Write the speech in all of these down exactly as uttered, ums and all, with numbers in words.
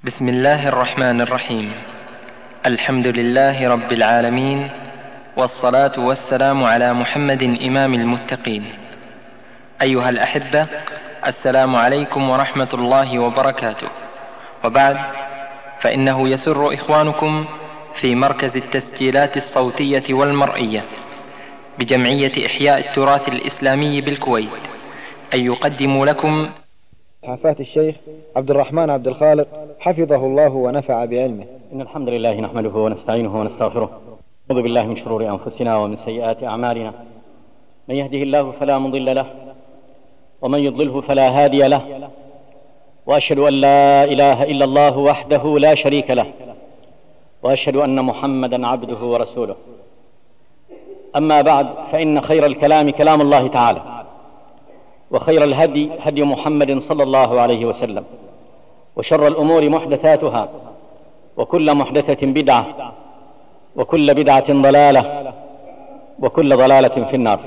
بسم الله الرحمن الرحيم. الحمد لله رب العالمين، والصلاة والسلام على محمد إمام المتقين. أيها الأحبة، السلام عليكم ورحمة الله وبركاته. وبعد، فإنه يسر إخوانكم في مركز التسجيلات الصوتية والمرئية بجمعية إحياء التراث الإسلامي بالكويت أن يقدموا لكم حفاة الشيخ عبد الرحمن عبد الخالق حفظه الله ونفع بعلمه. إن الحمد لله نحمده ونستعينه ونستغفره، نعوذ بالله من شرور أنفسنا ومن سيئات أعمالنا، من يهده الله فلا مضل له ومن يضلله فلا هادي له، وأشهد أن لا إله إلا الله وحده لا شريك له، وأشهد أن محمدا عبده ورسوله. أما بعد، فإن خير الكلام كلام الله تعالى، وخير الهدي هدي محمد صلى الله عليه وسلم، وشر الأمور محدثاتها، وكل محدثة بدعة، وكل بدعة ضلالة، وكل ضلالة في النار.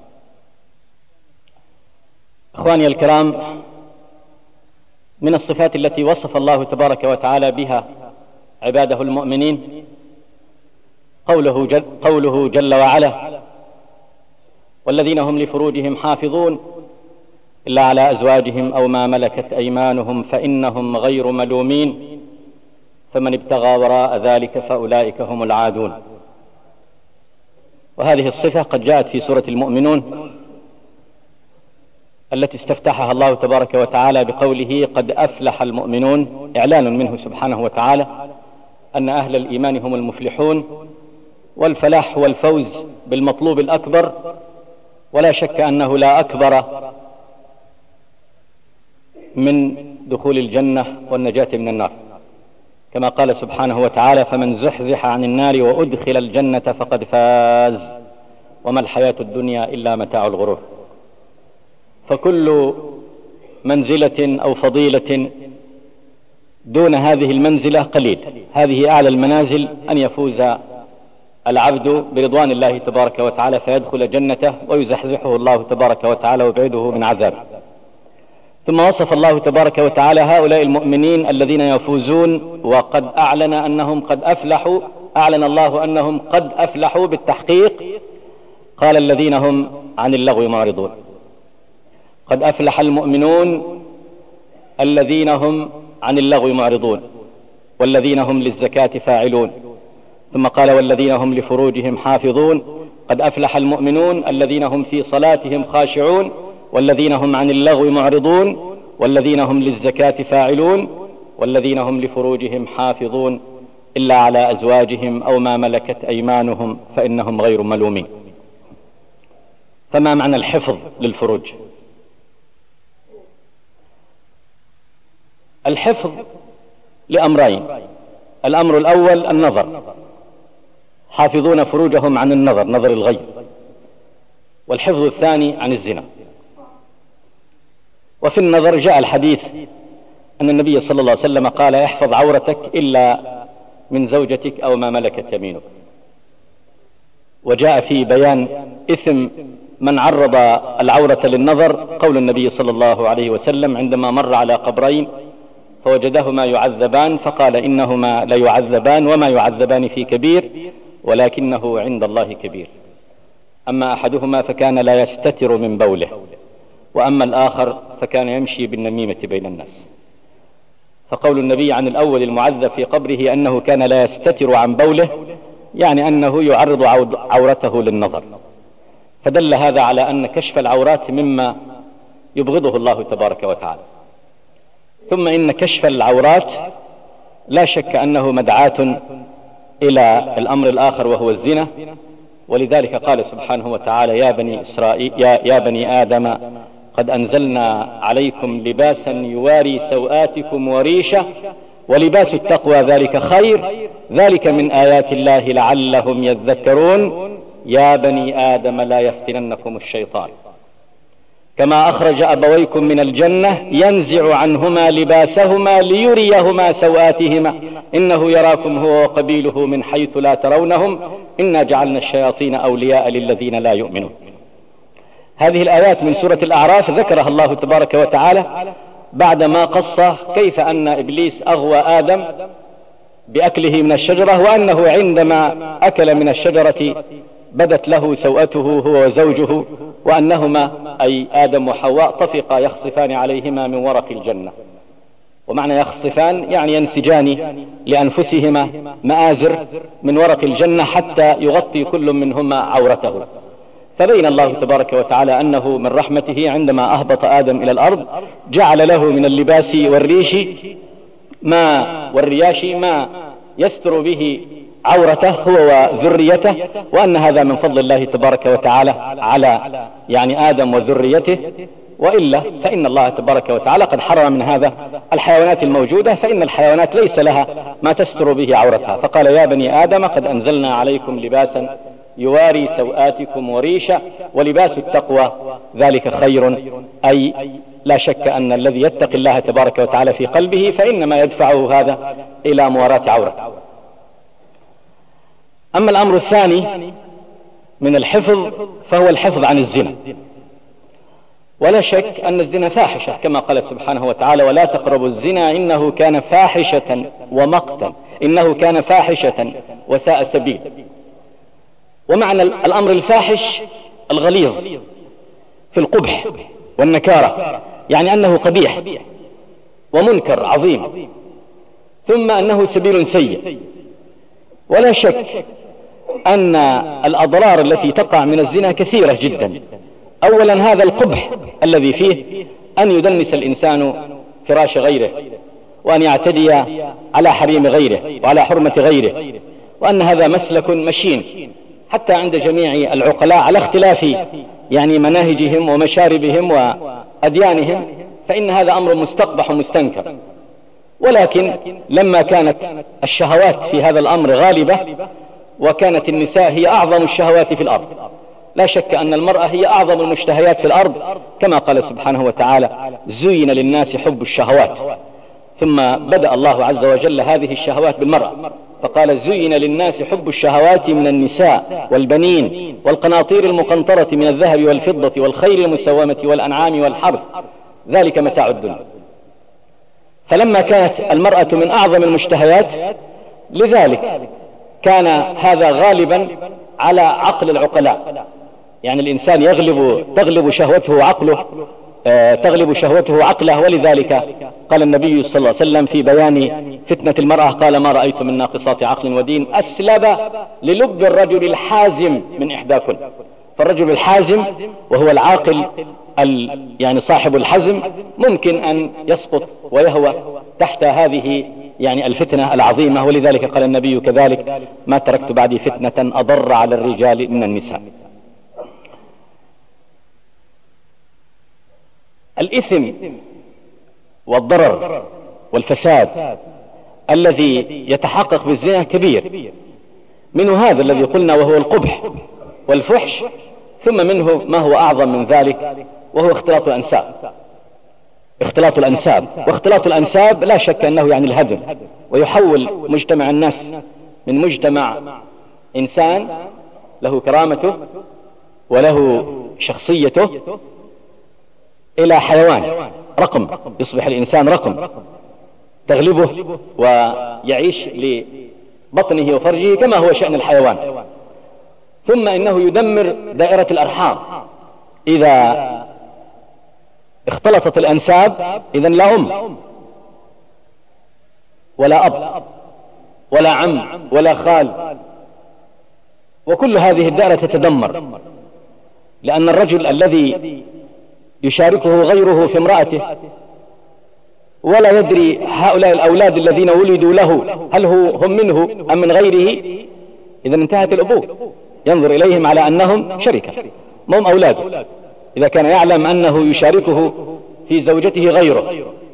إخواني الكرام، من الصفات التي وصف الله تبارك وتعالى بها عباده المؤمنين قوله جل, قوله جل وعلا: والذين هم لفروجهم حافظون إلا على أزواجهم أو ما ملكت أيمانهم فإنهم غير ملومين فمن ابتغى وراء ذلك فأولئك هم العادون. وهذه الصفة قد جاءت في سورة المؤمنون التي استفتحها الله تبارك وتعالى بقوله: قد أفلح المؤمنون، إعلان منه سبحانه وتعالى أن أهل الإيمان هم المفلحون، والفلاح هو الفوز بالمطلوب الأكبر، ولا شك أنه لا أكبر من دخول الجنة والنجاة من النار، كما قال سبحانه وتعالى: فمن زحزح عن النار وأدخل الجنة فقد فاز وما الحياة الدنيا إلا متاع الغرور. فكل منزلة أو فضيلة دون هذه المنزلة قليل. هذه أعلى المنازل، أن يفوز العبد برضوان الله تبارك وتعالى فيدخل جنته ويزحزحه الله تبارك وتعالى ويبعده من عذابه. ثم وصف الله تبارك وتعالى هؤلاء المؤمنين الذين يفوزون، وقد أعلن أنهم قد أفلحوا، أعلن الله أنهم قد أفلحوا بالتحقيق. قال: الذين هم عن اللغو معرضون. قد أفلح المؤمنون الذين هم عن اللغو معرضون، والذين هم للزكاة فاعلون. ثم قال: والذين هم لفروجهم حافظون. قد أفلح المؤمنون الذين هم في صلاتهم خاشعون، والذين هم عن اللغو معرضون، والذين هم للزكاة فاعلون، والذين هم لفروجهم حافظون إلا على أزواجهم أو ما ملكت أيمانهم فإنهم غير ملومين. فما معنى الحفظ للفروج؟ الحفظ لأمرين: الأمر الأول النظر، حافظون فروجهم عن النظر، نظر الغيب. والحفظ الثاني عن الزنا. وفي النظر جاء الحديث أن النبي صلى الله عليه وسلم قال: احفظ عورتك إلا من زوجتك أو ما ملكت يمينك. وجاء في بيان إثم من عرض العورة للنظر قول النبي صلى الله عليه وسلم عندما مر على قبرين فوجدهما يعذبان فقال: إنهما ليعذبان وما يعذبان في كبير ولكنه عند الله كبير. أما أحدهما فكان لا يستتر من بوله، وأما الآخر فكان يمشي بالنميمة بين الناس. فقول النبي عن الأول المعذب في قبره أنه كان لا يستتر عن بوله، يعني أنه يعرض عورته للنظر. فدل هذا على أن كشف العورات مما يبغضه الله تبارك وتعالى. ثم إن كشف العورات لا شك أنه مدعاة إلى الأمر الآخر وهو الزنا. ولذلك قال سبحانه وتعالى: يا بني إسرائيل يا, يا بني آدم قد أنزلنا عليكم لباسا يواري سوآتكم وريشة ولباس التقوى ذلك خير ذلك من آيات الله لعلهم يذكرون يا بني آدم لا يفتننكم الشيطان كما أخرج أبويكم من الجنة ينزع عنهما لباسهما ليريهما سوآتهما إنه يراكم هو وقبيله من حيث لا ترونهم إنا جعلنا الشياطين أولياء للذين لا يؤمنون. هذه الآيات من سورة الأعراف ذكرها الله تبارك وتعالى بعدما قص كيف أن إبليس أغوى آدم بأكله من الشجرة، وأنه عندما أكل من الشجرة بدت له سوءته هو وزوجه، وأنهما أي آدم وحواء طفقا يخصفان عليهما من ورق الجنة. ومعنى يخصفان يعني ينسجان لأنفسهما مآزر من ورق الجنة حتى يغطي كل منهما عورته. فبين الله تبارك وتعالى أنه من رحمته عندما أهبط آدم إلى الأرض جعل له من اللباس والريش ما والرياش ما يستر به عورته هو وذريته، وأن هذا من فضل الله تبارك وتعالى على يعني آدم وذريته، وإلا فإن الله تبارك وتعالى قد حرم من هذا الحيوانات الموجودة، فإن الحيوانات ليس لها ما تستر به عورتها. فقال يا بني آدم قد أنزلنا عليكم لباسا يواري سوآتكم وريشا ولباس التقوى ذلك خير، أي لا شك أن الذي يتقي الله تبارك وتعالى في قلبه فإنما يدفعه هذا إلى مواراة عورته. أما الأمر الثاني من الحفظ فهو الحفظ عن الزنا. ولا شك أن الزنا فاحشة كما قال سبحانه وتعالى ولا تقربوا الزنا إنه كان فاحشة ومقتا إنه كان فاحشة وساء سبيل. ومعنى الأمر الفاحش الغليظ في القبح والنكارة، يعني أنه قبيح ومنكر عظيم، ثم أنه سبيل سيء. ولا شك أن الأضرار التي تقع من الزنا كثيرة جدا. أولا هذا القبح الذي فيه أن يدنس الإنسان فراش غيره، وأن يعتدي على حريم غيره وعلى حرمة غيره، وأن هذا مسلك مشين حتى عند جميع العقلاء على اختلاف يعني مناهجهم ومشاربهم وأديانهم، فإن هذا أمر مستقبح ومستنكر. ولكن لما كانت الشهوات في هذا الأمر غالبة وكانت النساء هي أعظم الشهوات في الأرض، لا شك أن المرأة هي أعظم المشتهيات في الأرض، كما قال سبحانه وتعالى زين للناس حب الشهوات، ثم بدأ الله عز وجل هذه الشهوات بالمرأة فقال زين للناس حب الشهوات من النساء والبنين والقناطير المقنطرة من الذهب والفضة والخيل المسومة والأنعام والحرث ذلك متاع الدنيا. فلما كانت المرأة من أعظم المشتهيات لذلك كان هذا غالبا على عقل العقلاء، يعني الإنسان يغلب تغلب شهوته عقله آه تغلب شهوته عقله. ولذلك قال النبي صلى الله عليه وسلم في بيان فتنة المرأة قال ما رأيت من ناقصات عقل ودين أسلب للب الرجل الحازم من إحداكن. فالرجل الحازم وهو العاقل يعني صاحب الحزم ممكن أن يسقط ويهوى تحت هذه يعني الفتنة العظيمة. ولذلك قال النبي كذلك ما تركت بعدي فتنة أضر على الرجال من النساء. الإثم والضرر والفساد الذي يتحقق بالزنا كبير، منه هذا الذي قلنا وهو القبح والفحش، ثم منه ما هو أعظم من ذلك وهو اختلاط الأنساب. اختلاط الأنساب واختلاط الأنساب لا شك أنه يعني الهدم، ويحول مجتمع الناس من مجتمع إنسان له كرامته وله شخصيته إلى حيوان رقم، يصبح الإنسان رقم تغلبه ويعيش لبطنه وفرجه كما هو شأن الحيوان. ثم إنه يدمر دائرة الأرحام، إذا اختلطت الأنساب إذن لا أم ولا أب ولا عم ولا خال، وكل هذه الدائرة تتدمر، لأن الرجل الذي يشاركه غيره في امرأته ولا يدري هؤلاء الأولاد الذين ولدوا له هل هو هم منه أم من غيره، إذا انتهت الأبوة، ينظر إليهم على أنهم شركة ما هم أولاده، إذا كان يعلم أنه يشاركه في زوجته غيره.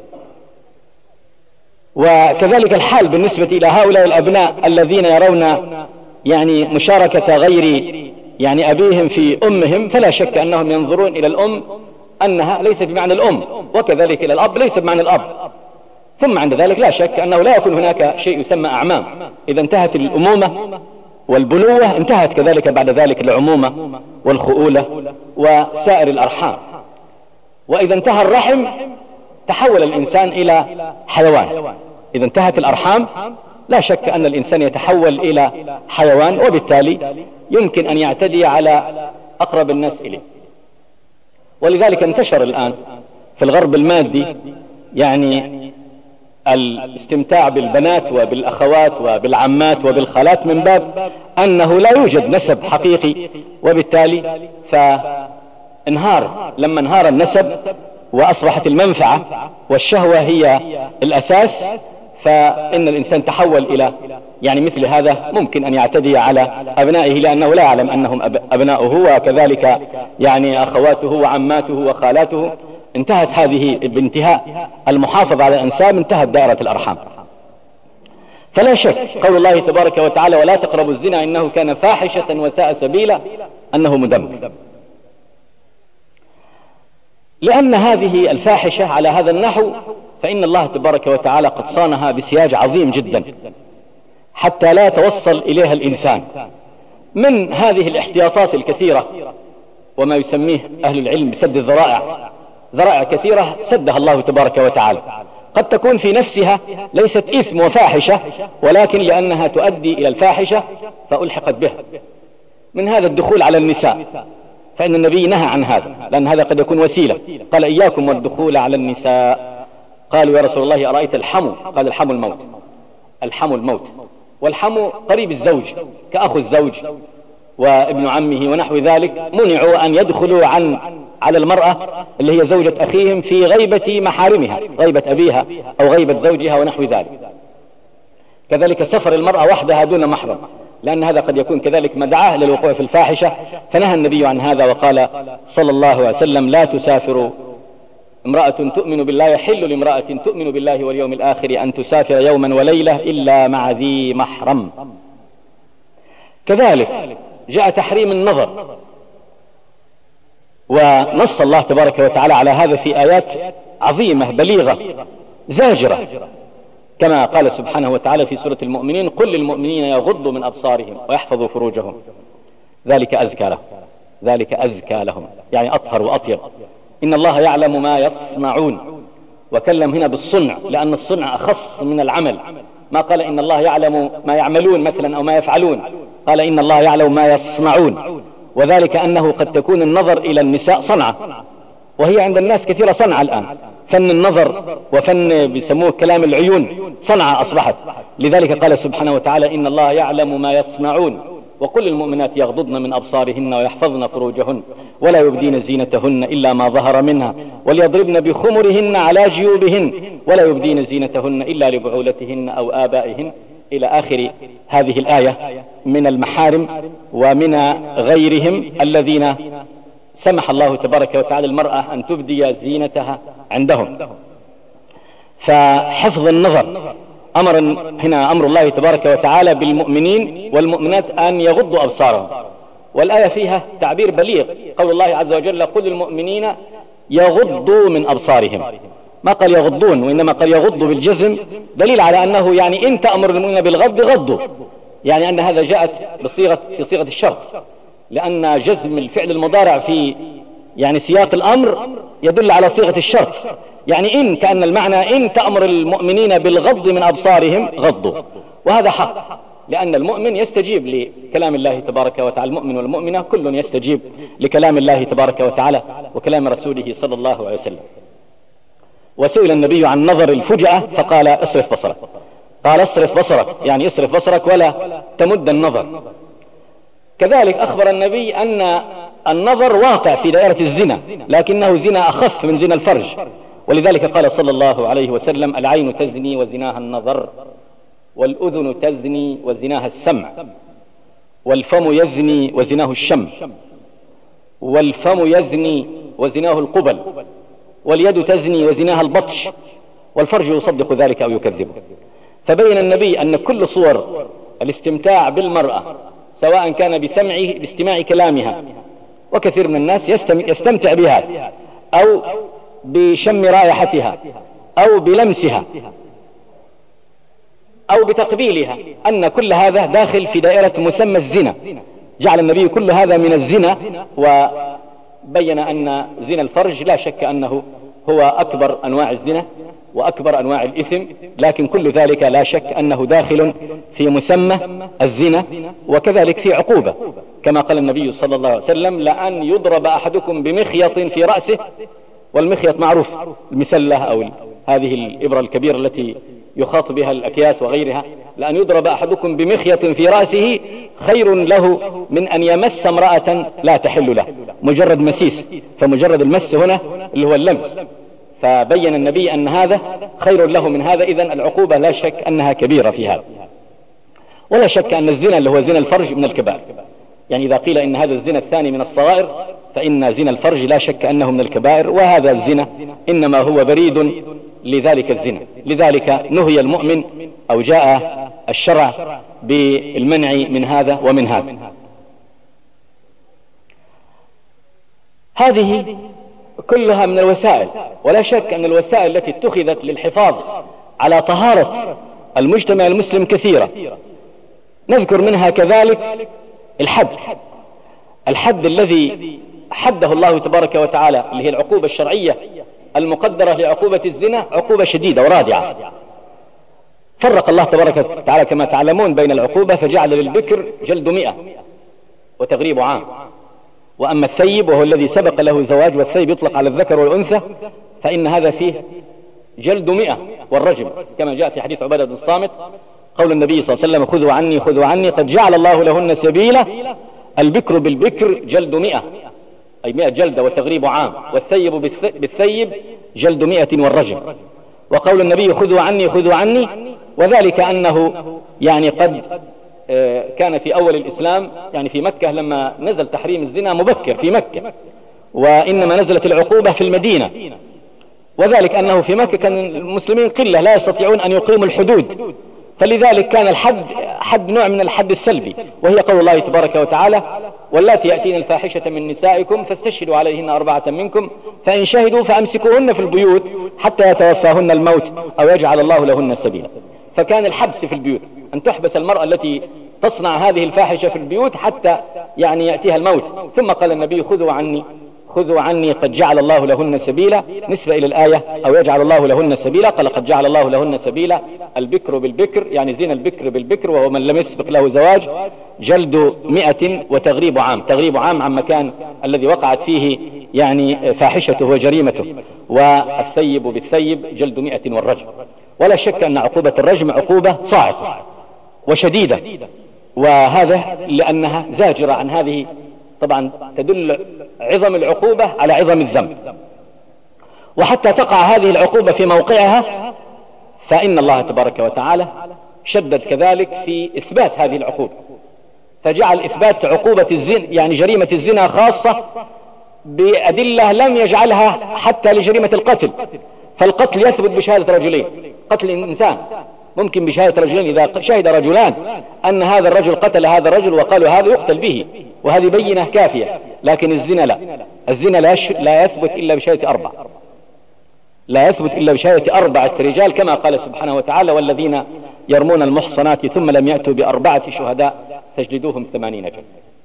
وكذلك الحال بالنسبة إلى هؤلاء الأبناء الذين يرون يعني مشاركة غير يعني أبيهم في أمهم، فلا شك أنهم ينظرون إلى الأم أنها ليست بمعنى الأم، وكذلك إلى الأب ليس بمعنى الأب. ثم عند ذلك لا شك أنه لا يكون هناك شيء يسمى أعمام، إذا انتهت الأمومة والبنوة انتهت كذلك بعد ذلك العمومة والخؤولة وسائر الأرحام. وإذا انتهى الرحم تحول الإنسان إلى حيوان. إذا انتهت الأرحام لا شك أن الإنسان يتحول إلى حيوان، وبالتالي يمكن أن يعتدي على أقرب الناس إليه. ولذلك انتشر الآن في الغرب المادي يعني الاستمتاع بالبنات وبالأخوات وبالعمات وبالخالات من باب أنه لا يوجد نسب حقيقي، وبالتالي فانهار لما انهار النسب وأصبحت المنفعة والشهوة هي الأساس، فإن الإنسان تحول إلى يعني مثل هذا ممكن أن يعتدي على أبنائه لأنه لا يعلم أنهم أبناؤه، وكذلك يعني أخواته وعماته وخالاته. انتهت هذه بانتهاء المحافظة على الأنساب انتهت دائرة الأرحام. فلا شك قول الله تبارك وتعالى ولا تقربوا الزنا إنه كان فاحشة وساء سبيلا أنه مدمر، لأن هذه الفاحشة على هذا النحو فإن الله تبارك وتعالى قد صانها بسياج عظيم جدا حتى لا يتوصل إليها الإنسان من هذه الاحتياطات الكثيرة وما يسميه أهل العلم بسد الذرائع. ذرائع كثيرة سدها الله تبارك وتعالى، قد تكون في نفسها ليست إثم وفاحشة، ولكن لأنها تؤدي إلى الفاحشة فألحقت بها. من هذا الدخول على النساء، فإن النبي نهى عن هذا لأن هذا قد يكون وسيلة. قال إياكم والدخول على النساء. قالوا يا رسول الله أرأيت الحمو؟ قال الحمو الموت. الحمو الموت، والحمو قريب الزوج كأخو الزوج وابن عمه ونحو ذلك، منعوا أن يدخلوا عن على المرأة اللي هي زوجة أخيهم في غيبة محارمها، غيبة أبيها أو غيبة زوجها ونحو ذلك. كذلك سفر المرأة وحدها دون محرم، لأن هذا قد يكون كذلك مدعاة للوقوع في الفاحشة، فنهى النبي عن هذا وقال صلى الله عليه وسلم لا تسافر امرأة تؤمن بالله، يحل لامرأة تؤمن بالله واليوم الآخر أن تسافر يوما وليلة إلا مع ذي محرم. كذلك جاء تحريم النظر، ونص الله تبارك وتعالى على هذا في آيات عظيمة بليغة زاجرة، كما قال سبحانه وتعالى في سورة المؤمنين قل للمؤمنين يغضوا من أبصارهم ويحفظوا فروجهم ذلك أزكى لهم، ذلك أزكى لهم يعني أطهر وأطيب. إن الله يعلم ما يصنعون، وكلم هنا بالصنع لأن الصنع أخص من العمل، ما قال إن الله يعلم ما يعملون مثلا أو ما يفعلون، قال إن الله يعلم ما يصنعون، وذلك أنه قد تكون النظر إلى النساء صنعة، وهي عند الناس كثيرة صنعة الآن، فن النظر وفن بيسموه كلام العيون صنعة أصبحت. لذلك قال سبحانه وتعالى إن الله يعلم ما يصنعون وقل للمؤمنات يغضضن من أبصارهن ويحفظن فروجهن ولا يبدين زينتهن إلا ما ظهر منها وليضربن بخمرهن على جيوبهن ولا يبدين زينتهن إلا لبعولتهن أو آبائهن إلى آخر هذه الآية من المحارم ومن غيرهم الذين سمح الله تبارك وتعالى المرأة أن تبدي زينتها عندهم. فحفظ النظر أمر هنا أمر الله تبارك وتعالى بالمؤمنين والمؤمنات أن يغضوا أبصارهم، والآية فيها تعبير بليغ قول الله عز وجل قل المؤمنين يغضوا من أبصارهم، ما قال يغضون وإنما قال يغضوا بالجزم، دليل على أنه يعني إن تأمر المؤمنين بالغض غضوا، يعني أن هذا جاءت بصيغة في صيغة الشرط، لأن جزم الفعل المضارع في يعني سياق الأمر يدل على صيغة الشرط، يعني إن كأن المعنى إن تأمر المؤمنين بالغض من أبصارهم غضوا، وهذا حق لأن المؤمن يستجيب لكلام الله تبارك وتعالى، المؤمن والمؤمنة كل يستجيب لكلام الله تبارك وتعالى وكلام رسوله صلى الله عليه وسلم. وسئل النبي عن نظر الفجأة فقال اصرف بصرك، قال اصرف بصرك يعني اصرف بصرك ولا تمد النظر. كذلك أخبر النبي أن النظر واقع في دائرة الزنا لكنه زنا أخف من زنا الفرج، ولذلك قال صلى الله عليه وسلم العين تزني وزناها النظر والأذن تزني وزناها السمع والفم يزني وزناه الشم والفم يزني وزناه القبل واليد تزني وزناها البطش والفرج يصدق ذلك أو يكذبه. فبين النبي أن كل صور الاستمتاع بالمرأة سواء كان بسمعه باستماع كلامها، وكثير من الناس يستمتع بها أو بشم رائحتها أو بلمسها أو بتقبيلها، أن كل هذا داخل في دائرة مسمى الزنا، جعل النبي كل هذا من الزنا، وبين أن زنا الفرج لا شك أنه هو أكبر أنواع الزنا وأكبر أنواع الإثم، لكن كل ذلك لا شك أنه داخل في مسمى الزنا، وكذلك في عقوبة، كما قال النبي صلى الله عليه وسلم: لأن يضرب أحدكم بمخيط في رأسه، والمخيط معروف المسلة أو هذه الإبرة الكبيرة التي يخاط بها الأكياس وغيرها، لأن يضرب أحدكم بمخيط في رأسه خير له من أن يمس امرأة لا تحل له، مجرد مسيس، فمجرد المس هنا اللي هو اللمس، فبين النبي أن هذا خير له من هذا. إذن العقوبة لا شك أنها كبيرة في هذا، ولا شك أن الزنا اللي هو زنا الفرج من الكبائر. يعني إذا قيل إن هذا الزنا الثاني من الصغائر، فإن زنا الفرج لا شك أنه من الكبائر، وهذا الزنا إنما هو بريد لذلك الزنا. لذلك نهي المؤمن أو جاء الشرع بالمنع من هذا ومن هذا. هذه كلها من الوسائل، ولا شك أن الوسائل التي اتخذت للحفاظ على طهارة المجتمع المسلم كثيرة. نذكر منها كذلك الحد الحد الذي حده الله تبارك وتعالى، اللي هي العقوبة الشرعية المقدرة لعقوبة الزنا، عقوبة شديدة ورادعة. فرق الله تبارك وتعالى كما تعلمون بين العقوبة، فجعل للبكر جلد مئة وتغريب عام، وأما الثيب وهو الذي سبق له زواج، والثيب يطلق على الذكر والأنثى، فإن هذا فيه جلد مئة والرجم، كما جاء في حديث عبادة بن الصامت قول النبي صلى الله عليه وسلم: خذوا عني خذوا عني قد جعل الله لهن سبيلا. البكر بالبكر جلد مئة، أي مئة جلدة وتغريب عام، والثيب بالثيب جلد مئة والرجم. وقول النبي: خذوا عني خذوا عني، وذلك أنه يعني قد كان في أول الإسلام، يعني في مكة لما نزل تحريم الزنا مبكر في مكة، وإنما نزلت العقوبة في المدينة، وذلك أنه في مكة كان المسلمين قلة لا يستطيعون أن يقيموا الحدود، فلذلك كان الحد حد نوع من الحد السلبي، وهي قول الله تبارك وتعالى: واللاتي يأتين الفاحشة من نسائكم فاستشهدوا عليهن أربعة منكم فإن شهدوا فأمسكوهن في البيوت حتى يتوفاهن الموت أو يجعل الله لهن سبيلا. فكان الحبس في البيوت، أن تحبس المرأة التي تصنع هذه الفاحشة في البيوت حتى يعني يأتيها الموت. ثم قال النبي: خذوا عني خذوا عني قد جعل الله لهن سبيلا، نسبة إلى الآية أو يجعل الله لهن سبيلا. قال: قد جعل الله لهن سبيلا، البكر بالبكر، يعني زنا البكر بالبكر، وهو من لم يسبق له زواج، جلد مئة وتغريب عام، تغريب عام عن مكان الذي وقعت فيه يعني فاحشته وجريمته. والثيب بالثيب جلد مئة والرجم. ولا شك أن عقوبة الرجم عقوبة صاعقة وشديدة، وهذا لأنها زاجرة عن هذه، طبعا تدل عظم العقوبة على عظم الذنب. وحتى تقع هذه العقوبة في موقعها، فإن الله تبارك وتعالى شدد كذلك في إثبات هذه العقوبة، فجعل إثبات عقوبة الزنا يعني جريمة الزنا خاصة بأدلة لم يجعلها حتى لجريمة القتل. فالقتل يثبت بشهادة رجلين، قتل الإنسان ممكن بشهادة رجلين، إذا شهد رجلان أن هذا الرجل قتل هذا الرجل وقالوا هذا يقتل به، وهذه بينة كافية. لكن الزنا لا، الزنا لا, لا يثبت إلا بشهادة أربعة، لا يثبت إلا بشهادة أربعة رجال، كما قال سبحانه وتعالى: والذين يرمون المحصنات ثم لم يأتوا بأربعة شهداء فاجلدوهم ثمانين جلدة.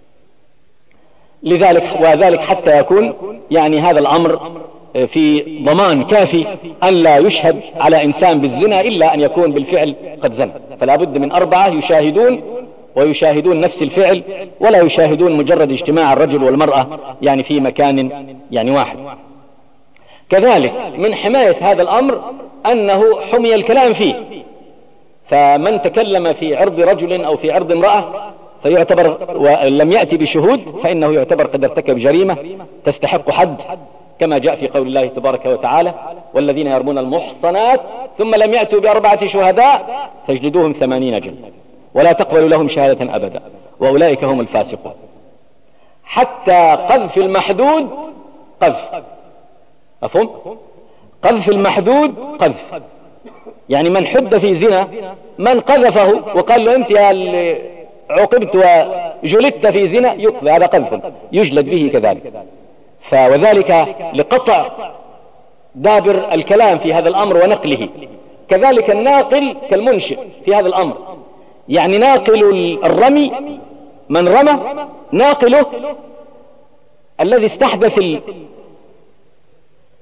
لذلك وذلك حتى يكون يعني هذا الأمر في ضمان كافي أن لا يشهد على إنسان بالزنا إلا أن يكون بالفعل قد زنى، فلا بد من أربعة يشاهدون ويشاهدون نفس الفعل، ولا يشاهدون مجرد اجتماع الرجل والمرأة يعني في مكان يعني واحد. كذلك من حماية هذا الأمر أنه حمي الكلام فيه، فمن تكلم في عرض رجل أو في عرض امرأة فيعتبر ولم يأتي بشهود فإنه يعتبر قد ارتكب جريمة تستحق حد، كما جاء في قول الله تبارك وتعالى: والذين يرمون المحصنات ثم لم يأتوا بأربعة شهداء فاجلدوهم ثمانين جلدة ولا تقبلوا لهم شهادة أبدا وأولئك هم الفاسقون. حتى قذف المحدود قذف، أفهم؟ قذف المحدود قذف، يعني من حد في زنا، من قذفه وقال له أنت يا اللي عوقبت وجلدت في زنا يقذف، هذا قذف يجلد به كذلك. فوذلك لقطع دابر الكلام في هذا الأمر ونقله. كذلك الناقل كالمنشئ في هذا الأمر، يعني ناقل الرمي من رمى ناقله الذي استحدث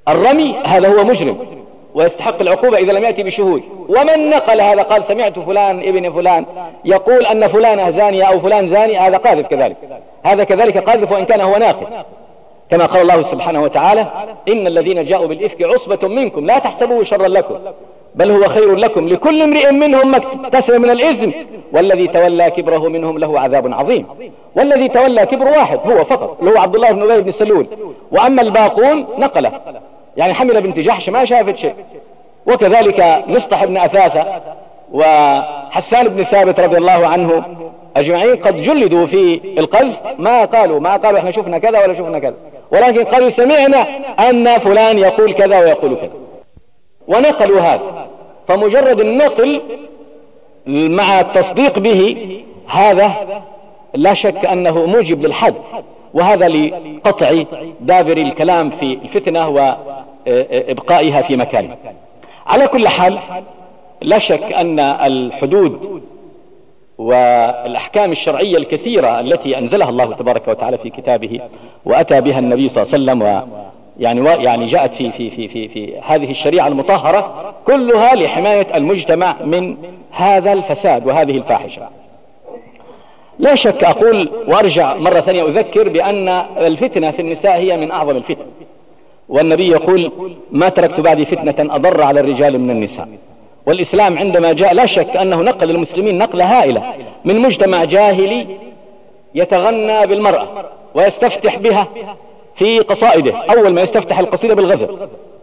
الرمي هذا هو مجرم ويستحق العقوبة إذا لم يأتي بشهود. ومن نقل هذا قال سمعت فلان ابن فلان يقول أن فلانة زانية أو فلان زاني، هذا قاذف كذلك، هذا كذلك قاذف وإن كان هو ناقل، كما قال الله سبحانه وتعالى إن الذين جاءوا بالإفك عصبة منكم لا تحسبوه شرا لكم بل هو خير لكم لكل امرئ منهم ما اكتسب من الإثم والذي تولى كبره منهم له عذاب عظيم. والذي تولى كبر واحد هو فقط اللي هو عبد الله بن أبي بن سلول، وأما الباقون نقله، يعني حمل بنت جحش ما شافت شيء. وكذلك مصطح بن أثاثة وحسان بن ثابت رضي الله عنه أجمعين قد جلدوا في القذف، ما قالوا ما قالوا احنا شفنا كذا ولا شفنا كذا، ولكن قالوا سمعنا أن فلان يقول كذا ويقول كذا ونقلوا هذا. فمجرد النقل مع التصديق به هذا لا شك أنه موجب للحد، وهذا لقطع دابر الكلام في الفتنة وإبقائها في مكانها. على كل حال لا شك أن الحدود والأحكام الشرعية الكثيرة التي أنزلها الله تبارك وتعالى في كتابه وأتى بها النبي صلى الله عليه وسلم و يعني يعني جاءت في في في في في هذه الشريعة المطهرة كلها لحماية المجتمع من هذا الفساد وهذه الفاحشة. لا شك أقول وأرجع مرة ثانية أذكر بأن الفتنة في النساء هي من أعظم الفتن، والنبي يقول ما تركت بعدي فتنة أضر على الرجال من النساء. والإسلام عندما جاء لا شك أنه نقل المسلمين نقلة هائلة من مجتمع جاهلي يتغنى بالمرأة ويستفتح بها في قصائده، أول ما يستفتح القصيدة بالغزل،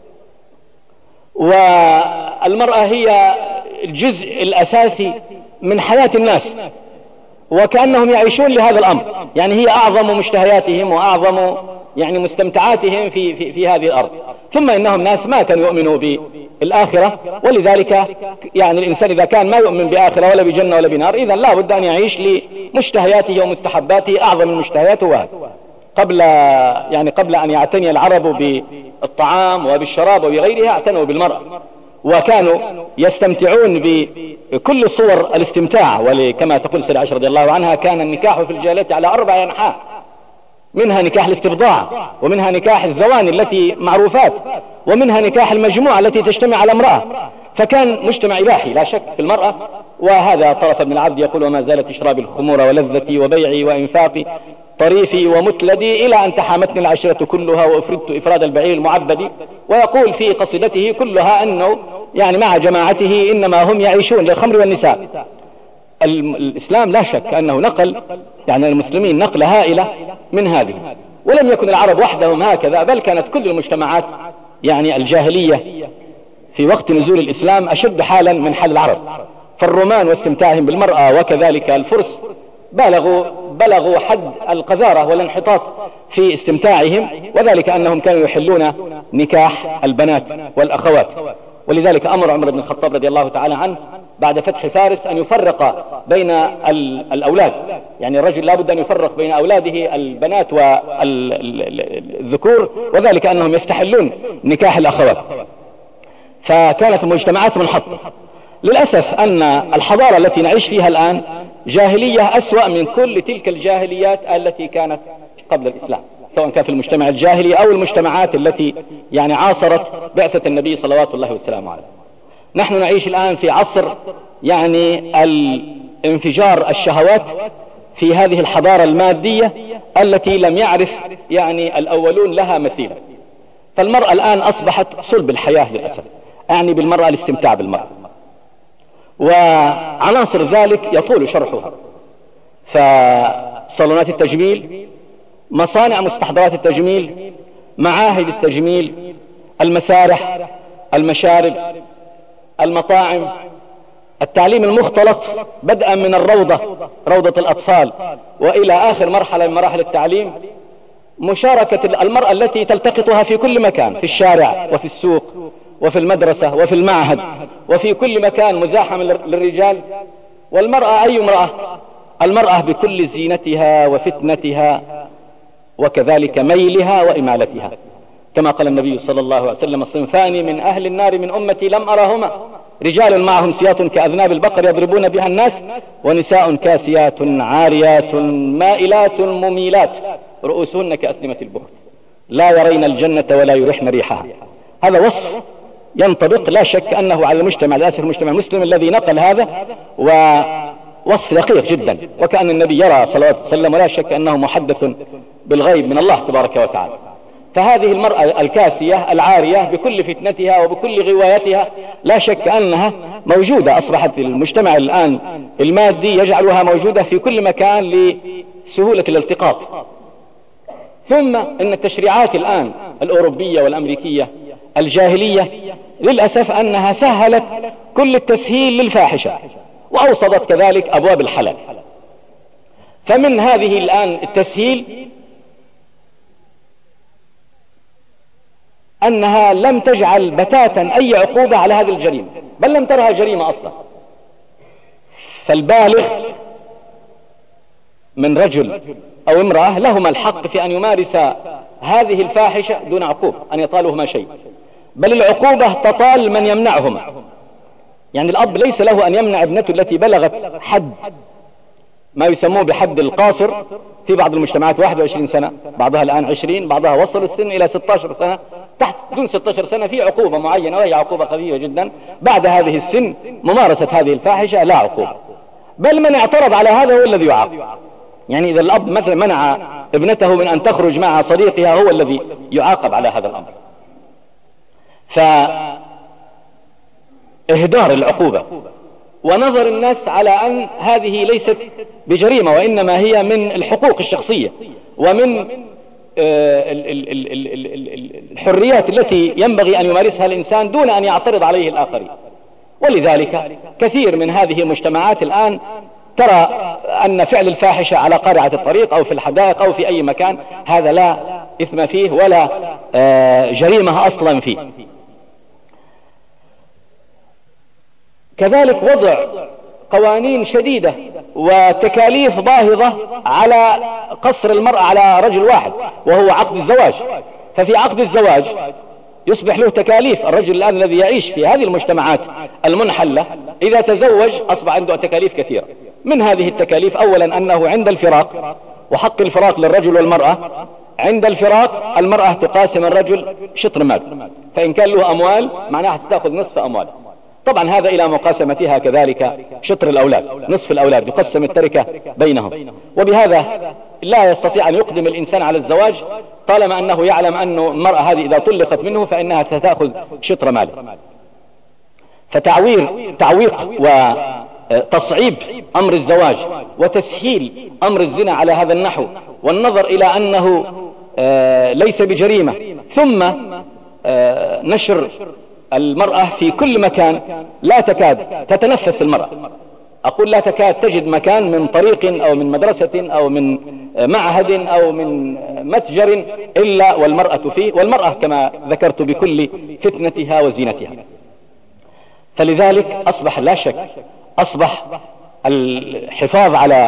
والمرأة هي الجزء الأساسي من حياة الناس وكأنهم يعيشون لهذا الأمر، يعني هي أعظم مشتهياتهم وأعظم يعني مستمتعاتهم في, في, في هذه الأرض. ثم إنهم ناس ما كانوا يؤمنوا بالآخرة، ولذلك يعني الإنسان إذا كان ما يؤمن بآخرة ولا بجنة ولا بنار إذن لا بد أن يعيش لمشتهياته ومستحباته أعظم من مشتهياته وهذا. قبل يعني قبل أن يعتني العرب بالطعام وبالشراب وبغيرها اعتنوا بالمرأة، وكانوا يستمتعون بكل صور الاستمتاع. وكما تقول سيدة عائشة رضي الله عنها كان النكاح في الجاهلية على أربع أنحاء، منها نكاح الاستبضاع، ومنها نكاح الزواني التي معروفات، ومنها نكاح المجموعة التي تجتمع على امرأة. فكان مجتمع إباحي لا شك في المرأة. وهذا طرف ابن العبد يقول وما زالت اشرابي الخمور ولذتي وبيعي وإنفاقي طريفي ومتلدي إلى أن تحامتني العشرة كلها وأفردت إفراد البعير المعبد. ويقول في قصيدته كلها أنه يعني مع جماعته إنما هم يعيشون للخمر والنساء. الإسلام لا شك أنه نقل يعني المسلمين نقلة هائلة من هذه، ولم يكن العرب وحدهم هكذا، بل كانت كل المجتمعات يعني الجاهلية في وقت نزول الإسلام أشد حالا من حال العرب. فالرومان واستمتاعهم بالمرأة وكذلك الفرس بلغوا بلغوا حد القذارة والانحطاط في استمتاعهم، وذلك أنهم كانوا يحلون نكاح البنات والأخوات. ولذلك أمر عمر بن الخطاب رضي الله تعالى عنه بعد فتح فارس أن يفرق بين الأولاد، يعني الرجل لا بد أن يفرق بين أولاده البنات والذكور، وذلك أنهم يستحلون نكاح الأخوات. فكانت المجتمعات منحطة. للأسف أن الحضارة التي نعيش فيها الآن جاهلية أسوأ من كل تلك الجاهليات التي كانت قبل الإسلام، سواء كان في المجتمع الجاهلي أو المجتمعات التي يعني عاصرت بعثة النبي صلوات الله والسلام عليه. نحن نعيش الآن في عصر يعني الانفجار الشهوات في هذه الحضارة المادية التي لم يعرف يعني الأولون لها مثيلا. فالمرأة الآن أصبحت صلب الحياة للأسف، أعني بالمرأة الاستمتاع بالمرأة، وعناصر ذلك يطول شرحها. فصالونات التجميل، مصانع مستحضرات التجميل، معاهد التجميل، المسارح، المشارب، المطاعم، التعليم المختلط بدءا من الروضة روضة الأطفال وإلى آخر مرحلة من مراحل التعليم، مشاركة المرأة التي تلتقطها في كل مكان، في الشارع وفي السوق وفي المدرسة وفي المعهد وفي كل مكان مزاحم للرجال. والمرأة أي امرأة؟ المرأة بكل زينتها وفتنتها وكذلك ميلها وإمالتها، كما قال النبي صلى الله عليه وسلم صنفان من أهل النار من أمتي لم أرهما، رجال معهم سياط كأذناب البقر يضربون بها الناس، ونساء كاسيات عاريات مائلات مميلات رؤوسهن كأسنمة البخت لا يرين الجنة ولا يرحن ريحها. هذا وصف ينطبق لا شك أنه على المجتمع الآسف المجتمع المسلم الذي نقل هذا، ووصف دقيق جدا، وكأن النبي يرى صلى الله عليه وسلم ولا شك أنه محدث بالغيب من الله تبارك وتعالى. فهذه المرأة الكاسية العارية بكل فتنتها وبكل غوايتها لا شك أنها موجودة، أصبحت المجتمع الآن المادي يجعلها موجودة في كل مكان لسهولة الالتقاط. ثم إن التشريعات الآن الأوروبية والأمريكية الجاهلية للأسف أنها سهلت كل التسهيل للفاحشة وأوصدت كذلك أبواب الحلال. فمن هذه الآن التسهيل أنها لم تجعل بتاتا أي عقوبة على هذه الجريمة، بل لم ترها جريمة أصلا. فالبالغ من رجل أو امرأة لهما الحق في أن يمارس هذه الفاحشة دون عقوبة، أن يطالهما شيء، بل العقوبة تطال من يمنعهما. يعني الأب ليس له أن يمنع ابنته التي بلغت حد ما يسموه بحد القاصر في بعض المجتمعات واحد وعشرين سنة، بعضها الآن عشرين، بعضها وصل السن إلى ستة عشر سنة، تحت دون ستة عشر سنة في عقوبة معينة وهي عقوبة خفيفة جدا. بعد هذه السن ممارسة هذه الفاحشة لا عقوبة، بل من اعترض على هذا هو الذي يعاقب. يعني إذا الأب مثلا منع ابنته من أن تخرج مع صديقها هو الذي يعاقب على هذا الأمر. فإهدار العقوبة ونظر الناس على أن هذه ليست بجريمة، وإنما هي من الحقوق الشخصية ومن الحريات التي ينبغي أن يمارسها الإنسان دون أن يعترض عليه الآخرين. ولذلك كثير من هذه المجتمعات الآن ترى أن فعل الفاحشة على قارعة الطريق أو في الحدائق أو في أي مكان هذا لا إثم فيه ولا جريمة أصلا فيه. كذلك وضع قوانين شديدة وتكاليف باهظة على قصر المرأة على رجل واحد وهو عقد الزواج. ففي عقد الزواج يصبح له تكاليف. الرجل الآن الذي يعيش في هذه المجتمعات المنحلة إذا تزوج أصبح عنده تكاليف كثيرة. من هذه التكاليف أولا أنه عند الفراق، وحق الفراق للرجل والمرأة، عند الفراق المرأة تقاسم الرجل شطر مال، فإن كان له أموال معناها تأخذ نصف أموال. طبعا هذا إلى مقاسمتها كذلك شطر الأولاد، نصف الأولاد يقسم التركة بينهم. وبهذا لا يستطيع أن يقدم الإنسان على الزواج طالما أنه يعلم أن المرأة هذه إذا طلقت منه فإنها ستأخذ شطر ماله. فتعوير تعويق وتصعيب أمر الزواج وتسهيل أمر الزنا على هذا النحو، والنظر إلى أنه ليس بجريمة، ثم نشر المرأة في كل مكان. لا تكاد تتنفس المرأة، أقول لا تكاد تجد مكان من طريق أو من مدرسة أو من معهد أو من متجر إلا والمرأة فيه، والمرأة كما ذكرت بكل فتنتها وزينتها. فلذلك أصبح لا شك أصبح الحفاظ على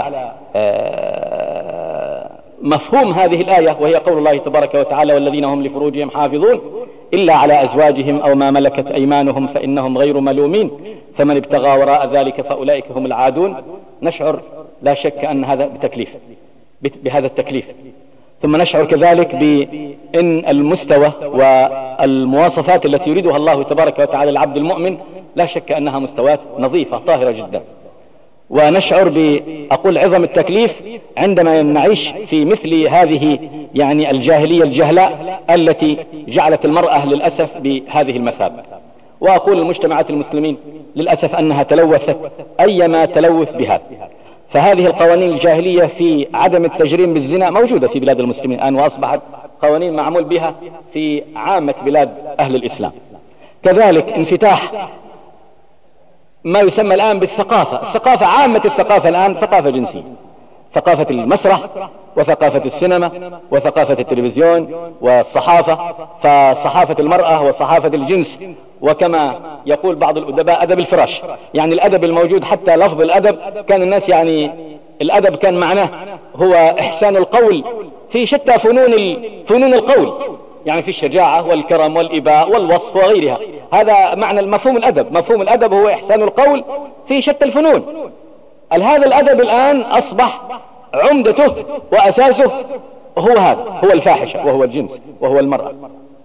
مفهوم هذه الآية، وهي قول الله تبارك وتعالى: والذين هم لفروجهم حافظون إلا على أزواجهم أو ما ملكت أيمانهم فإنهم غير ملومين فمن ابتغى وراء ذلك فأولئك هم العادون. نشعر لا شك أن هذا بتكليف بهذا التكليف. ثم نشعر كذلك بأن المستوى والمواصفات التي يريدها الله تبارك وتعالى العبد المؤمن لا شك أنها مستويات نظيفة طاهرة جدا. ونشعر بأقول عظم التكليف عندما نعيش في مثل هذه يعني الجاهلية الجهلاء التي جعلت المرأة للأسف بهذه المثابة. وأقول المجتمعات المسلمين للأسف أنها تلوثت أيما تلوث بهذا. فهذه القوانين الجاهلية في عدم التجريم بالزنا موجودة في بلاد المسلمين الآن، وأصبحت قوانين معمول بها في عامة بلاد أهل الإسلام. كذلك انفتاح ما يسمى الآن بالثقافة. الثقافة عامة الثقافة الآن ثقافة جنسية، ثقافة المسرح وثقافة السينما وثقافة التلفزيون والصحافة، فصحافة المرأة وصحافة الجنس، وكما يقول بعض الأدباء أدب الفراش. يعني الأدب الموجود حتى لفظ الأدب كان الناس يعني الأدب كان معناه هو إحسان القول في شتى فنون فنون القول، يعني في الشجاعة والكرم والإباء والوصف وغيرها. هذا معنى مفهوم الأدب. مفهوم الأدب هو إحسان القول في شتى الفنون. هذا الأدب الآن أصبح عمدته وأساسه هو هذا، هو الفاحشة وهو الجنس وهو المرأة.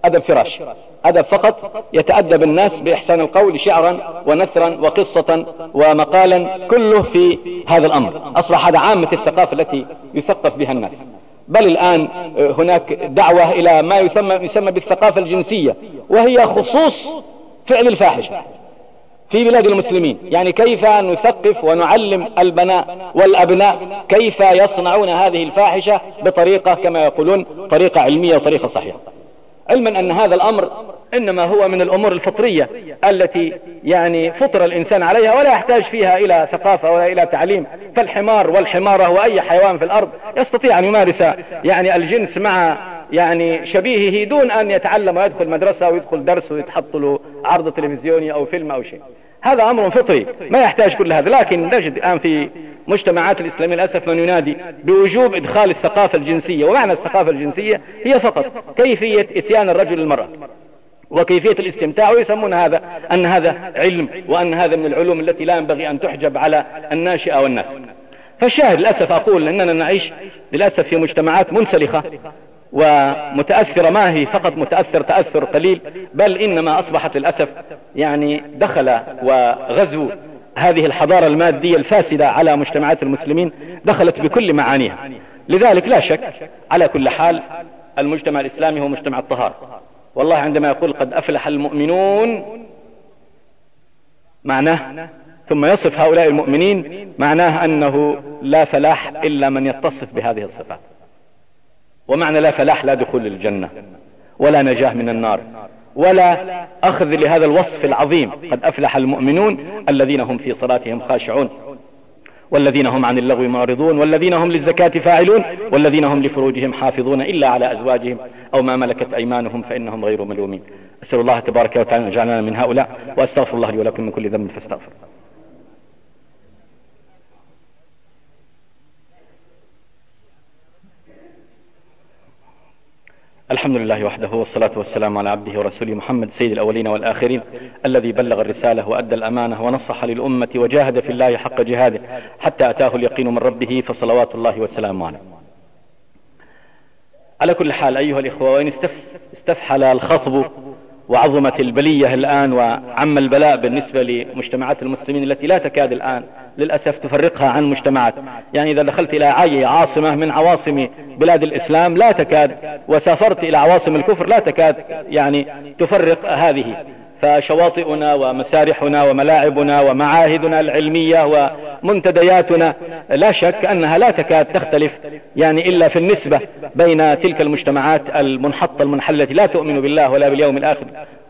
أدب فراش، أدب فقط يتأدب الناس بإحسان القول شعرا ونثرا وقصة ومقالا، كله في هذا الأمر. أصبح هذا عامة الثقافة التي يثقف بها الناس. بل الآن هناك دعوة إلى ما يسمى, يسمى بالثقافة الجنسية، وهي خصوص فعل الفاحشة في بلاد المسلمين. يعني كيف نثقف ونعلم البناء والأبناء كيف يصنعون هذه الفاحشة بطريقة كما يقولون طريقة علمية وطريقة صحيحة، علما أن هذا الأمر إنما هو من الأمور الفطرية التي يعني فطر الإنسان عليها، ولا يحتاج فيها إلى ثقافة ولا إلى تعليم. فالحمار والحمارة وأي حيوان في الأرض يستطيع أن يمارس يعني الجنس مع يعني شبيهه دون أن يتعلم ويدخل مدرسة ويدخل درس ويتحط له عرض تلفزيوني أو فيلم أو شيء. هذا أمر فطري ما يحتاج كل هذا. لكن نجد الآن في مجتمعات الإسلامية للأسف من ينادي بوجوب إدخال الثقافة الجنسية، ومعنى الثقافة الجنسية هي فقط كيفية إتيان الرجل للمرأة وكيفية الاستمتاع، ويسمون هذا أن هذا علم، وأن هذا من العلوم التي لا ينبغي أن تحجب على الناشئة والناس. فالشاهد للأسف أقول أننا نعيش للأسف في مجتمعات منسلخة ومتأثرة، ما هي فقط متأثر تأثر قليل، بل إنما أصبحت للأسف يعني دخل وغزو هذه الحضارة المادية الفاسدة على مجتمعات المسلمين دخلت بكل معانيها. لذلك لا شك على كل حال المجتمع الإسلامي هو مجتمع الطهارة. والله عندما يقول قد أفلح المؤمنون معناه، ثم يصف هؤلاء المؤمنين معناه أنه لا فلاح إلا من يتصف بهذه الصفات. ومعنى لا فلاح لا دخول الجنة ولا نجاة من النار ولا أخذ لهذا الوصف العظيم. قد أفلح المؤمنون الذين هم في صلاتهم خاشعون والذين هم عن اللغو معرضون والذين هم للزكاة فاعلون والذين هم لفروجهم حافظون إلا على أزواجهم أو ما ملكت أيمانهم فإنهم غير ملومين. أسأل الله تبارك وتعالى أن يجعلنا من هؤلاء، وأستغفر الله لي ولكم من كل ذنب فاستغفر. الحمد لله وحده، والصلاة والسلام على عبده ورسوله محمد سيد الأولين والآخرين، الذي بلغ الرسالة وأدى الأمانة ونصح للأمة وجاهد في الله حق جهاده حتى أتاه اليقين من ربه، فصلوات الله وسلامه عليه. على كل حال أيها الإخوة، وإن استفحل الخطب وعظمت البلية الآن وعم البلاء بالنسبة لمجتمعات المسلمين التي لا تكاد الآن للأسف تفرقها عن مجتمعات، يعني إذا دخلت إلى أي عاصمة من عواصم بلاد الإسلام لا تكاد، وسافرت إلى عواصم الكفر لا تكاد يعني تفرق هذه. فشواطئنا ومسارحنا وملاعبنا ومعاهدنا العلمية ومنتدياتنا لا شك أنها لا تكاد تختلف يعني إلا في النسبة بين تلك المجتمعات المنحطة المنحلة التي لا تؤمن بالله ولا باليوم الآخر،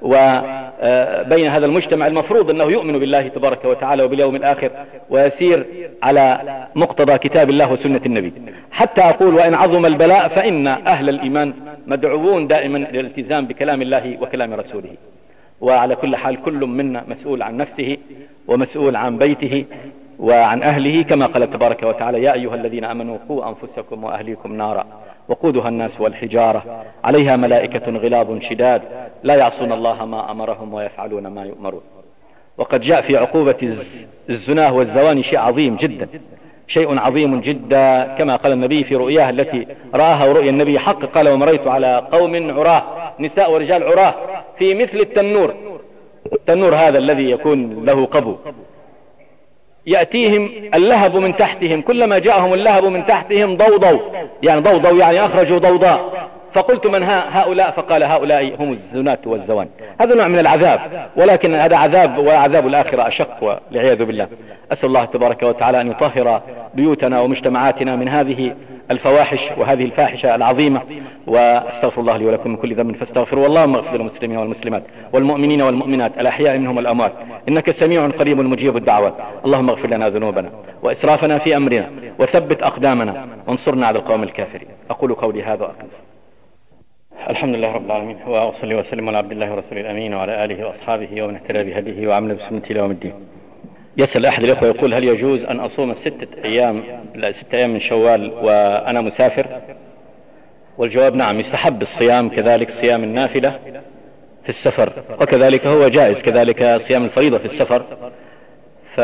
وبين هذا المجتمع المفروض أنه يؤمن بالله تبارك وتعالى وباليوم الآخر ويسير على مقتضى كتاب الله وسنة النبي. حتى أقول وإن عظم البلاء فإن أهل الإيمان مدعوون دائما للالتزام بكلام الله وكلام رسوله. وعلى كل حال كل منا مسؤول عن نفسه ومسؤول عن بيته وعن أهله، كما قال تبارك وتعالى: يا أيها الذين آمنوا قوا أنفسكم وأهليكم نارا وقودها الناس والحجارة عليها ملائكة غلاظ شداد لا يعصون الله ما أمرهم ويفعلون ما يؤمرون. وقد جاء في عقوبة الزناه والزواني شيء عظيم جدا، شيء عظيم جدا، كما قال النبي في رؤياه التي رآها ورؤيا النبي حق، قال: ومريت على قوم عراه، نساء ورجال عراه، في مثل التنور، التنور هذا الذي يكون له قبو، يأتيهم اللهب من تحتهم، كلما جاءهم اللهب من تحتهم ضوضوا، يعني ضوضوا يعني أخرجوا ضوضاء. فقلت: من هؤلاء؟ فقال: هؤلاء هم الزناة والزوان. هذا نوع من العذاب، ولكن هذا عذاب، وعذاب الآخرة أشق والعياذ بالله. أسأل الله تبارك وتعالى أن يطهر بيوتنا ومجتمعاتنا من هذه الفواحش وهذه الفاحشة العظيمة. واستغفر الله لي ولكم من كل ذنب فاستغفروا. اللهم اغفر للمسلمين والمسلمات والمؤمنين والمؤمنات الأحياء منهم والأموات، إنك سميع قريب مجيب الدعوات. اللهم اغفر لنا ذنوبنا وإسرافنا في أمرنا وثبت أقدامنا وانصرنا على القوم الكافرين. أقول قولي هذا وأقول. الحمد لله رب العالمين، وأصلي وسلم على عبد الله ورسوله الأمين وعلى آله وأصحابه ومن اهتدى بهديه وعمل بسنته إلى يوم الدين. يسأل أحد الأخوة يقول: هل يجوز أن أصوم ستة أيام ستة أيام من شوال وأنا مسافر؟ والجواب: نعم، يستحب الصيام، كذلك صيام النافلة في السفر، وكذلك هو جائز كذلك صيام الفريضة في السفر، ف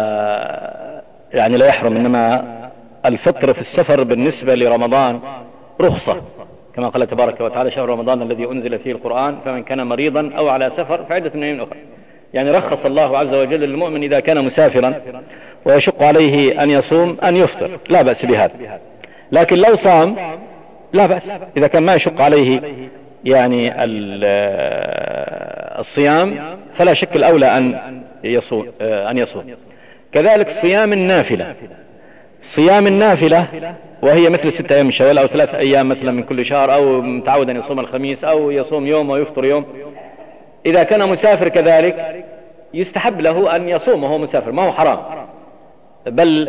يعني لا يحرم. إنما الفطر في السفر بالنسبة لرمضان رخصة، كما قال تبارك وتعالى شهر رمضان الذي أنزل فيه القرآن فمن كان مريضا أو على سفر فعدة من أيام أخرى. يعني رخص الله عز وجل للمؤمن إذا كان مسافرا ويشق عليه أن يصوم أن يفطر، لا بأس بهذا. لكن لو صام لا بأس إذا كان ما يشق عليه يعني الصيام، فلا شك الأولى أن يصوم أن يصوم. كذلك صيام النافلة، صيام النافلة وهي مثل ستة أيام من شوال أو ثلاث أيام مثلا من كل شهر، أو متعود أن يصوم الخميس أو يصوم يوم ويفطر يوم. إذا كان مسافر كذلك يستحب له أن يصوم وهو مسافر، ما هو حرام، بل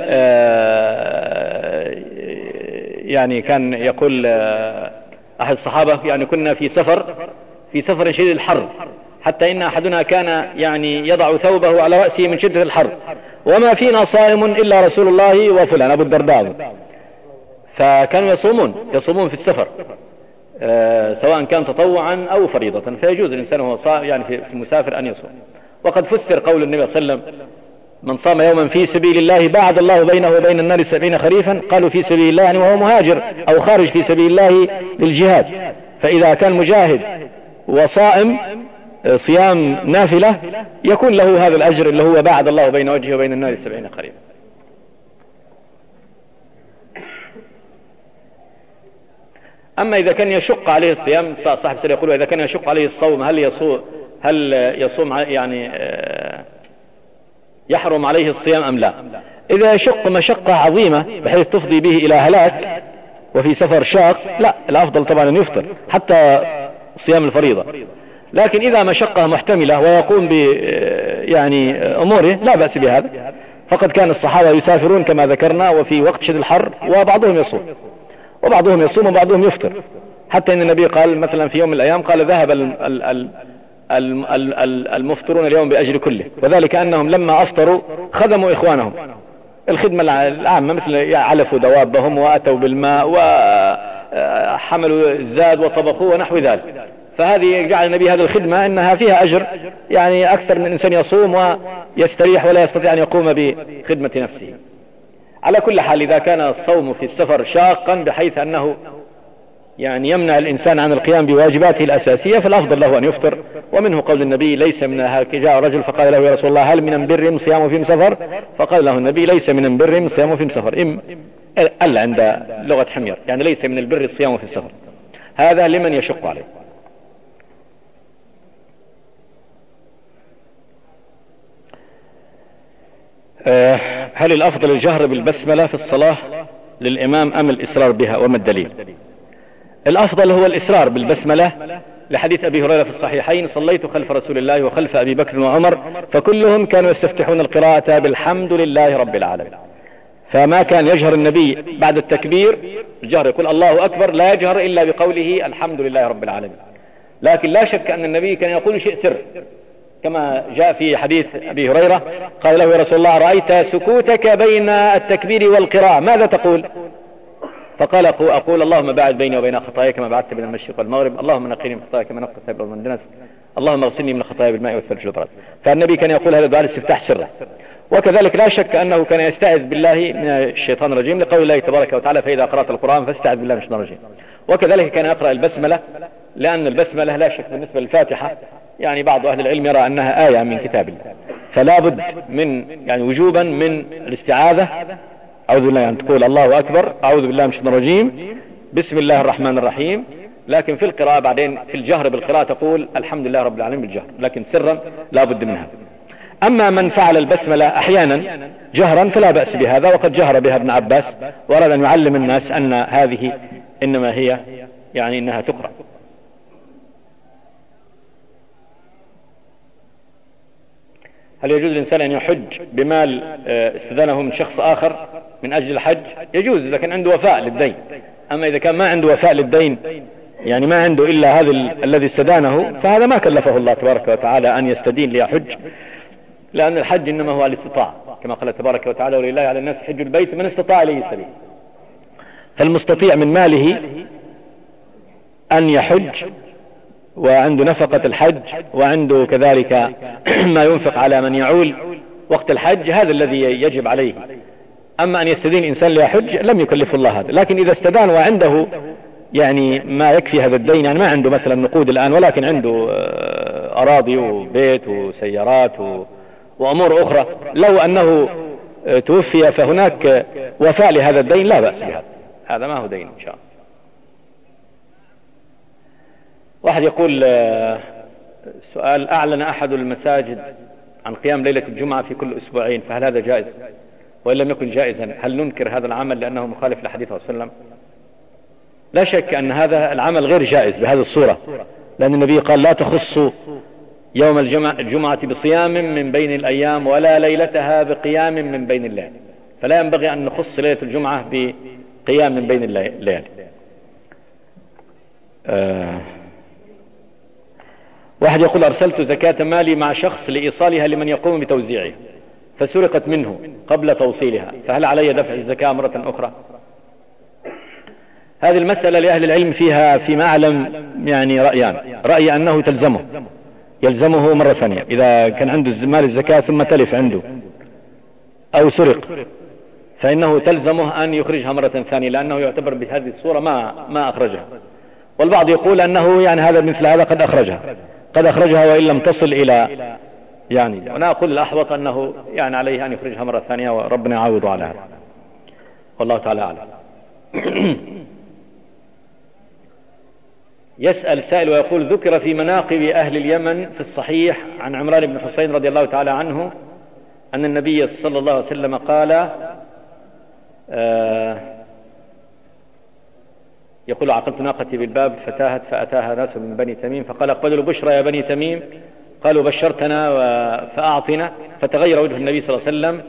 يعني كان يقول أحد الصحابة يعني كنا في سفر في سفر شديد الحر، حتى إن أحدنا كان يعني يضع ثوبه على رأسه من شدة الحر، وما فينا صائم إلا رسول الله وفلان أبو الدرداء. فكانوا يصومون يصومون في السفر أه سواء كان تطوعا أو فريضة، فيجوز الإنسان وهو صائم يعني في المسافر أن يصوم. وقد فسر قول النبي صلى الله عليه وسلم من صام يوما في سبيل الله باعد الله بينه وبين النار سبعين خريفا، قالوا في سبيل الله يعني وهو مهاجر أو خارج في سبيل الله للجهاد. فإذا كان مجاهد وصائم صيام نافلة يكون له هذا الأجر اللي هو باعد الله بين وجهه وبين النار سبعين خريفا. أما إذا كان يشق عليه الصيام، صاحب السؤال يقول إذا كان يشق عليه الصوم هل يصوم هل يصوم يعني يحرم عليه الصيام أم لا؟ إذا يشق مشقة عظيمة بحيث تفضي به إلى هلاك وفي سفر شاق، لا، الأفضل طبعا أن يفطر حتى صيام الفريضة. لكن إذا مشقة محتملة ويقوم ب يعني أموره لا بأس بهذا. فقد كان الصحابة يسافرون كما ذكرنا وفي وقت شد الحر، وبعضهم يصوم وبعضهم يصوم وبعضهم يفطر، حتى إن النبي قال مثلا في يوم من الأيام قال ذهب المفطرون اليوم بأجر كله، وذلك أنهم لما أفطروا خدموا إخوانهم الخدمة العامة، مثل علفوا دوابهم وأتوا بالماء وحملوا الزاد وطبخوا ونحو ذلك. فهذه جعل النبي هذه الخدمة أنها فيها أجر يعني أكثر من إنسان يصوم ويستريح ولا يستطيع أن يقوم بخدمة نفسه. على كل حال إذا كان الصوم في السفر شاقا بحيث أنه يعني يمنع الإنسان عن القيام بواجباته الأساسية، فالأفضل له أن يفطر. ومنه قول النبي ليس من جاء رجل فقال له يا رسول الله هل من بر صيام في مسافر؟ فقال له النبي ليس من بر صيام في مسافر، إم ألا عند لغة حمير، يعني ليس من البر الصيام في السفر، هذا لمن يشق عليه. هل الأفضل الجهر بالبسملة في الصلاة للإمام أم الإصرار بها، وما الدليل؟ الأفضل هو الإصرار بالبسملة لحديث أبي هريرة في الصحيحين صليت خلف رسول الله وخلف أبي بكر وعمر فكلهم كانوا يستفتحون القراءة بالحمد لله رب العالمين، فما كان يجهر النبي بعد التكبير الجهر يقول الله أكبر، لا يجهر إلا بقوله الحمد لله رب العالمين. لكن لا شك أن النبي كان يقول شيء سر، كما جاء في حديث أبي هريرة قال له يا رسول الله رأيت سكوتك بين التكبير والقراءة ماذا تقول؟ فقال أقول اللهم باعد بيني وبين خطاياي كما بعدت بين المشرق والمغرب، اللهم نقني من خطاياي كما نقى الثوب من الدنس، اللهم اغسلني من خطاياي بالماء والثلج والبرد. فالنبي كان يقول هذا الدعاء استفتاح سره. وكذلك لا شك أنه كان يستعذ بالله من الشيطان الرجيم لقول الله تبارك وتعالى فإذا قرأت القرآن فاستعذ بالله من الشيطان الرجيم. وكذلك كان يقرأ البسملة، لأن البسملة لا شك بالنسبة للفاتحة يعني بعض أهل العلم يرى أنها آية من كتاب الله، فلا بد من يعني وجوبا من الاستعاذة، أعوذ بالله أن تقول الله أكبر، أعوذ بالله من الشيطان الرجيم، بسم الله الرحمن الرحيم. لكن في القراءة بعدين في الجهر بالقراءة تقول الحمد لله رب العالمين بالجهر، لكن سرا لا بد منها. أما من فعل البسملة أحيانا جهرا فلا بأس بهذا، وقد جهر بها ابن عباس وأراد أن يعلم الناس أن هذه إنما هي يعني إنها تقرأ. هل يجوز للإنسان أن يحج بمال استدانه من شخص آخر من أجل الحج؟ يجوز إذا كان عنده وفاء للدين. أما إذا كان ما عنده وفاء للدين يعني ما عنده إلا هذا الذي استدانه فهذا ما كلفه الله تبارك وتعالى أن يستدين ليحج، لأن الحج إنما هو الاستطاع كما قال تبارك وتعالى ولله على الناس حج البيت من استطاع إليه السبيل. فالمستطيع من ماله أن يحج وعنده نفقة الحج وعنده كذلك ما ينفق على من يعول وقت الحج، هذا الذي يجب عليه. أما أن يستدين إنسان ليحج لم يكلف الله هذا. لكن إذا استدان وعنده يعني ما يكفي هذا الدين، يعني ما عنده مثلا نقود الآن ولكن عنده أراضي وبيت وسيارات وأمور أخرى، لو أنه توفي فهناك وفاء لهذا الدين لا بأس بهذا، هذا ما هو دين إن شاء الله. واحد يقول سؤال: أعلن أحد المساجد عن قيام ليلة الجمعة في كل أسبوعين، فهل هذا جائز؟ وإن لم يكن جائزا هل ننكر هذا العمل لأنه مخالف لحديث صلى الله عليه وسلم؟ لا شك أن هذا العمل غير جائز بهذه الصورة، لأن النبي قال: لا تخصوا يوم الجمعة, الجمعة بصيام من بين الأيام ولا ليلتها بقيام من بين الليل، فلا ينبغي أن نخص ليلة الجمعة بقيام من بين الليل. آه واحد يقول: أرسلت زكاة مالي مع شخص لإيصالها لمن يقوم بتوزيعها فسرقت منه قبل توصيلها، فهل علي دفع الزكاة مرة أخرى؟ هذه المسألة لأهل العلم فيها فيما أعلم يعني رأيان: رأي أنه تلزمه يلزمه مرة ثانية إذا كان عنده مال الزكاة ثم تلف عنده أو سرق، فإنه تلزمه أن يخرجها مرة ثانية لأنه يعتبر بهذه الصورة ما ما أخرجها. والبعض يقول أنه يعني هذا مثل هذا قد أخرجها قد أخرجها وإن لم تصل إلى يعني، وأنا أقول الأحوط أنه يعني عليه أن يخرجها مرة ثانية وربنا يعوض على هذا، والله تعالى أعلم. يسأل سائل ويقول: ذكر في مناقب أهل اليمن في الصحيح عن عمران بن حسين رضي الله تعالى عنه أن النبي صلى الله عليه وسلم قال آه يقول: عقلت ناقتي بالباب فتاهت فأتاها ناس من بني تميم فقال: اقبلوا البشرى يا بني تميم. قالوا: بشرتنا فأعطنا. فتغير وجه النبي صلى الله عليه وسلم،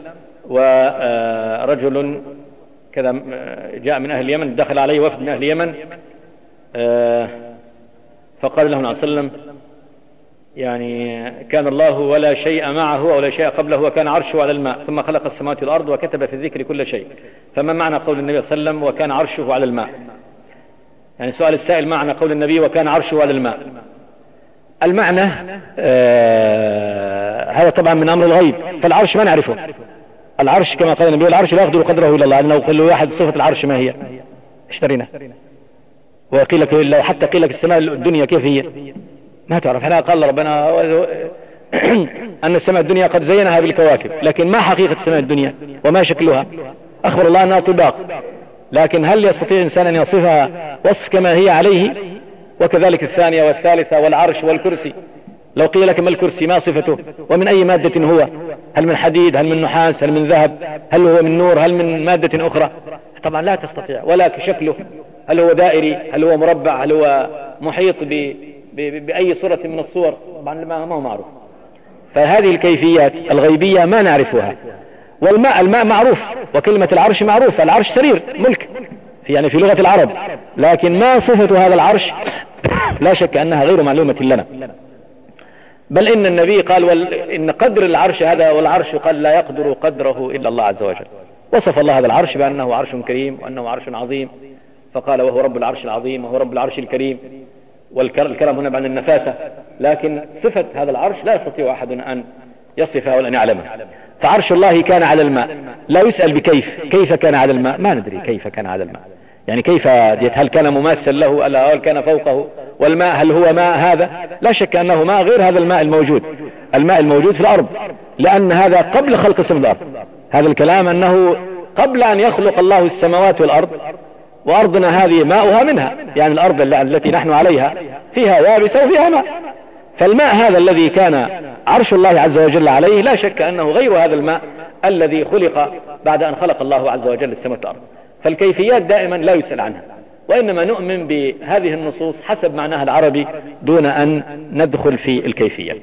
ورجل كذا جاء من أهل اليمن دخل عليه وفد من أهل اليمن فقال له النبي صلى الله عليه وسلم: يعني كان الله ولا شيء معه ولا شيء قبله وكان عرشه على الماء ثم خلق السماوات والأرض وكتب في الذكر كل شيء، فما معنى قول النبي صلى الله عليه وسلم وكان عرشه على الماء؟ يعني سؤال السائل: معنى قول النبي وكان عرشه على الماء. المعنى آه هذا طبعا من أمر الغيب، فالعرش ما نعرفه. العرش كما قال النبي: العرش لا يقدر قدره إلا الله. لو قال له واحد صفة العرش ما هي اشترينا، وقيل لك لو حتى قيل لك السماء الدنيا كيف هي ما تعرف. هنا قال ربنا أن السماء الدنيا قد زينها بالكواكب، لكن ما حقيقة السماء الدنيا وما شكلها؟ أخبر الله أنها طباق، لكن هل يستطيع إنسان أن يصفها وصف كما هي عليه؟ وكذلك الثانية والثالثة والعرش والكرسي. لو قيل لك ما الكرسي ما صفته ومن أي مادة هو؟ هل من حديد؟ هل من نحاس؟ هل من ذهب؟ هل هو من نور؟ هل من مادة أخرى؟ طبعا لا تستطيع. ولا شكله، هل هو دائري؟ هل هو مربع؟ هل هو محيط ب... ب... بأي صورة من الصور؟ طبعا ما هو معروف. فهذه الكيفيات الغيبية ما نعرفها. والماء الماء معروف، وكلمة العرش معروفة. العرش سرير ملك يعني في لغة العرب، لكن ما صفة هذا العرش لا شك أنها غير معلومة لنا. بل إن النبي قال وال... إن قدر العرش هذا، والعرش قال لا يقدر قدره إلا الله عز وجل. وصف الله هذا العرش بأنه عرش كريم وأنه عرش عظيم، فقال: وهو رب العرش العظيم وهو رب العرش الكريم. والكلام هنا عن النفاسة، لكن صفة هذا العرش لا يستطيع أحد أن يصفها ولا أن يعلمها. فعرش الله كان على الماء، لا يسأل بكيف كيف كان على الماء، ما ندري كيف كان على الماء، يعني كيف هل كان مماثل له أو هل كان فوقه؟ والماء هل هو ماء هذا؟ لا شك أنه ماء غير هذا الماء الموجود. الماء الموجود في الأرض، لأن هذا قبل خلق السماء والأرض. هذا الكلام أنه قبل أن يخلق الله السماوات والأرض، وأرضنا هذه ماؤها منها، يعني الأرض التي نحن عليها فيها يابسة وفيها ماء. فالماء هذا الذي كان عرش الله عز وجل عليه لا شك أنه غير هذا الماء الذي خلق بعد أن خلق الله عز وجل السماوات والأرض. فالكيفيات دائما لا يسأل عنها، وإنما نؤمن بهذه النصوص حسب معناها العربي دون أن ندخل في الكيفيات.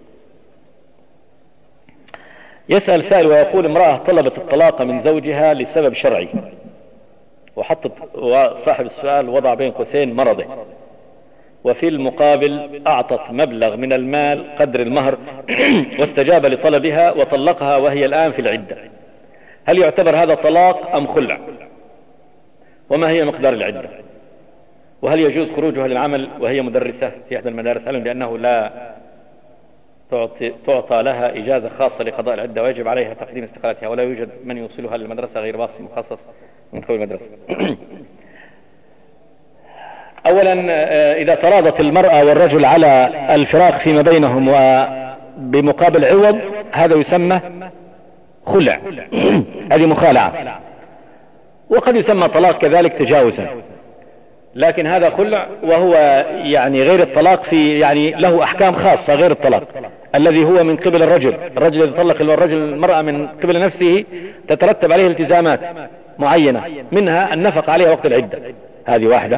يسأل سائل ويقول: امرأة طلبت الطلاق من زوجها لسبب شرعي، وحطت وصاحب السؤال وضع بين قوسين مرضه، وفي المقابل أعطت مبلغ من المال قدر المهر واستجاب لطلبها وطلقها وهي الآن في العدة، هل يعتبر هذا طلاق أم خلع؟ وما هي مقدار العدة؟ وهل يجوز خروجها للعمل وهي مدرسة في إحدى المدارس، علما بأنه لا تعطي, تعطى لها إجازة خاصة لقضاء العدة ويجب عليها تقديم استقالتها، ولا يوجد من يوصلها للمدرسة غير باص مخصص من قبل المدرسة؟ اولا اذا تراضت المرأة والرجل على الفراق فيما بينهم وبمقابل عوض هذا يسمى خلع. هذه مخالعة، وقد يسمى طلاق كذلك تجاوزا، لكن هذا خلع وهو يعني غير الطلاق، في يعني له احكام خاصة غير الطلاق الذي هو من قبل الرجل. الرجل الذي طلق الرجل المرأة من قبل نفسه تترتب عليه التزامات معينة، منها النفقة عليها وقت العدة، هذه واحدة،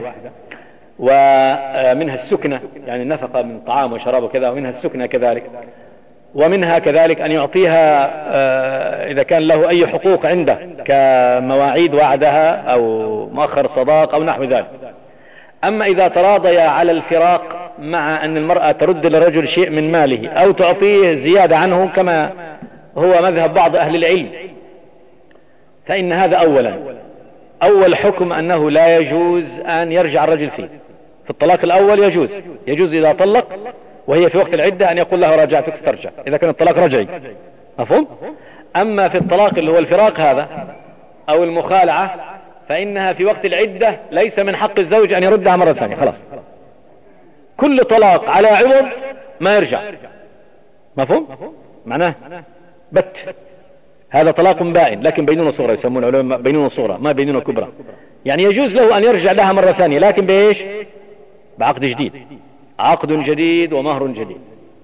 ومنها السكنة يعني النفقة من طعام وشراب وكذا، ومنها السكنة كذلك، ومنها كذلك أن يعطيها إذا كان له أي حقوق عنده كمواعيد وعدها أو مؤخر صداق أو نحو ذلك. أما إذا تراضيا على الفراق مع أن المرأة ترد للرجل شيء من ماله أو تعطيه زيادة عنه كما هو مذهب بعض أهل العلم، فإن هذا أولا أول حكم أنه لا يجوز أن يرجع الرجل فيه. في الطلاق الأول يجوز يجوز إذا طلق وهي في وقت العدة أن يقول له راجعتك ترجع إذا كان الطلاق رجعي، مفهوم؟ أما في الطلاق اللي هو الفراق هذا أو المخالعة فإنها في وقت العدة ليس من حق الزوج أن يردها مرة ثانية، خلاص. كل طلاق على عوض ما يرجع، مفهوم؟ معناه بت، هذا طلاق بائن، لكن بينونة صغرى يسمون العلماء بينونة صغرى ما بينونة كبرى، يعني يجوز له أن يرجع لها مرة ثانية، لكن بإيش؟ بعقد جديد، عقد جديد ومهر جديد.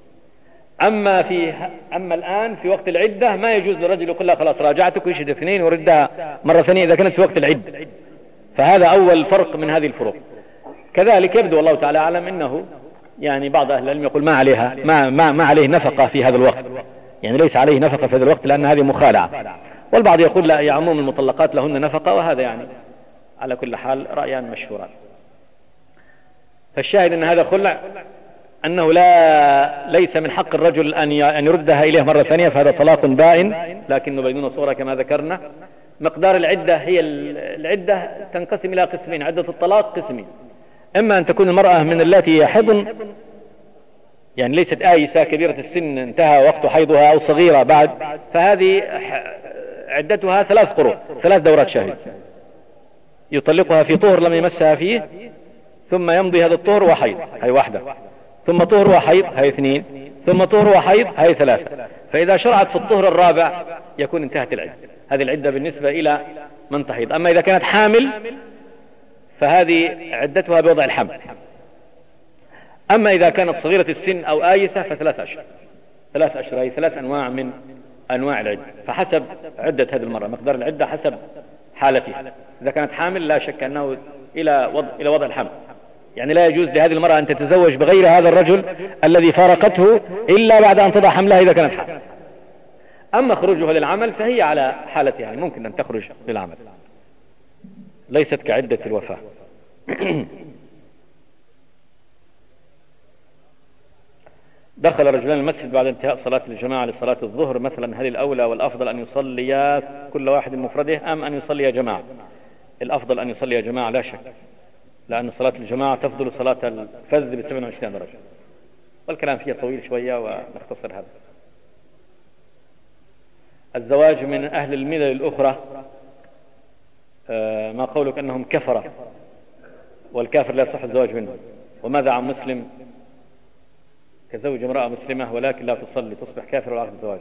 أما في أما الآن في وقت العدة ما يجوز للرجل يقول لها خلاص راجعتك ويشهد اثنين وردها مرة ثانية إذا كانت في وقت العدة. فهذا أول فرق من هذه الفروق. كذلك يبدو والله تعالى أعلم أنه يعني بعض أهل العلم يقول ما عليها ما ما ما عليه نفقة في هذا الوقت، يعني ليس عليه نفقة في هذا الوقت لأن هذه مخالعة، والبعض يقول لا، يا عموم المطلقات لهن نفقة، وهذا يعني على كل حال رأيان مشهوران. فالشاهد أن هذا خلع، أنه لا ليس من حق الرجل أن أن يردها إليه مرة ثانية، فهذا طلاق بائن لكنه بينونة صغرى كما ذكرنا. مقدار العدة، هي العدة تنقسم إلى قسمين، عدة الطلاق قسمين، إما أن تكون المرأة من التي يحضن يعني ليست آيسة كبيرة السن انتهى وقت حيضها، أو صغيرة بعد، فهذه عدتها ثلاث قروء، ثلاث دورات شهر، يطلقها في طهر لم يمسها فيه، ثم يمضي هذا الطهر وحيض هي واحدة، ثم طهر وحيض هي اثنين، ثم طهر وحيض هي ثلاثة. فإذا شرعت في الطهر الرابع يكون انتهت العدة. هذه العدة بالنسبة إلى من تحيض. أما إذا كانت حامل فهذه عدتها بوضع الحمل. أما إذا كانت صغيرة السن أو آيسة فثلاث أشهر، ثلاث أشهر هي ثلاث أنواع من أنواع العدة، فحسب عدة هذه المرأة مقدار العدة حسب حالتها. إذا كانت حامل لا شك أنه إلى وضع إلى وضع الحمل، يعني لا يجوز لهذه المرأة أن تتزوج بغير هذا الرجل الذي فارقته إلا بعد أن تضع حملها إذا كانت حامل. أما خروجها للعمل فهي على حالتها، يعني ممكن أن تخرج للعمل، ليست كعدة الوفاة. دخل رجلان المسجد بعد انتهاء صلاة الجماعة لصلاة الظهر مثلا، هل الأولى والأفضل أن يصلي كل واحد مفرده أم أن يصلي جماعة؟ الأفضل أن يصلي جماعة لا شك، لأن صلاة الجماعة تفضل صلاة الفذ ب سبعة وعشرين درجة، والكلام فيه طويل شوية ونختصر هذا. الزواج من أهل الملل الأخرى، ما قولك أنهم كفرة والكافر لا يصح الزواج منهم؟ وماذا عن مسلم كزوج امرأة مسلمة ولكن لا تصلي تصبح كافر ولا الزواج؟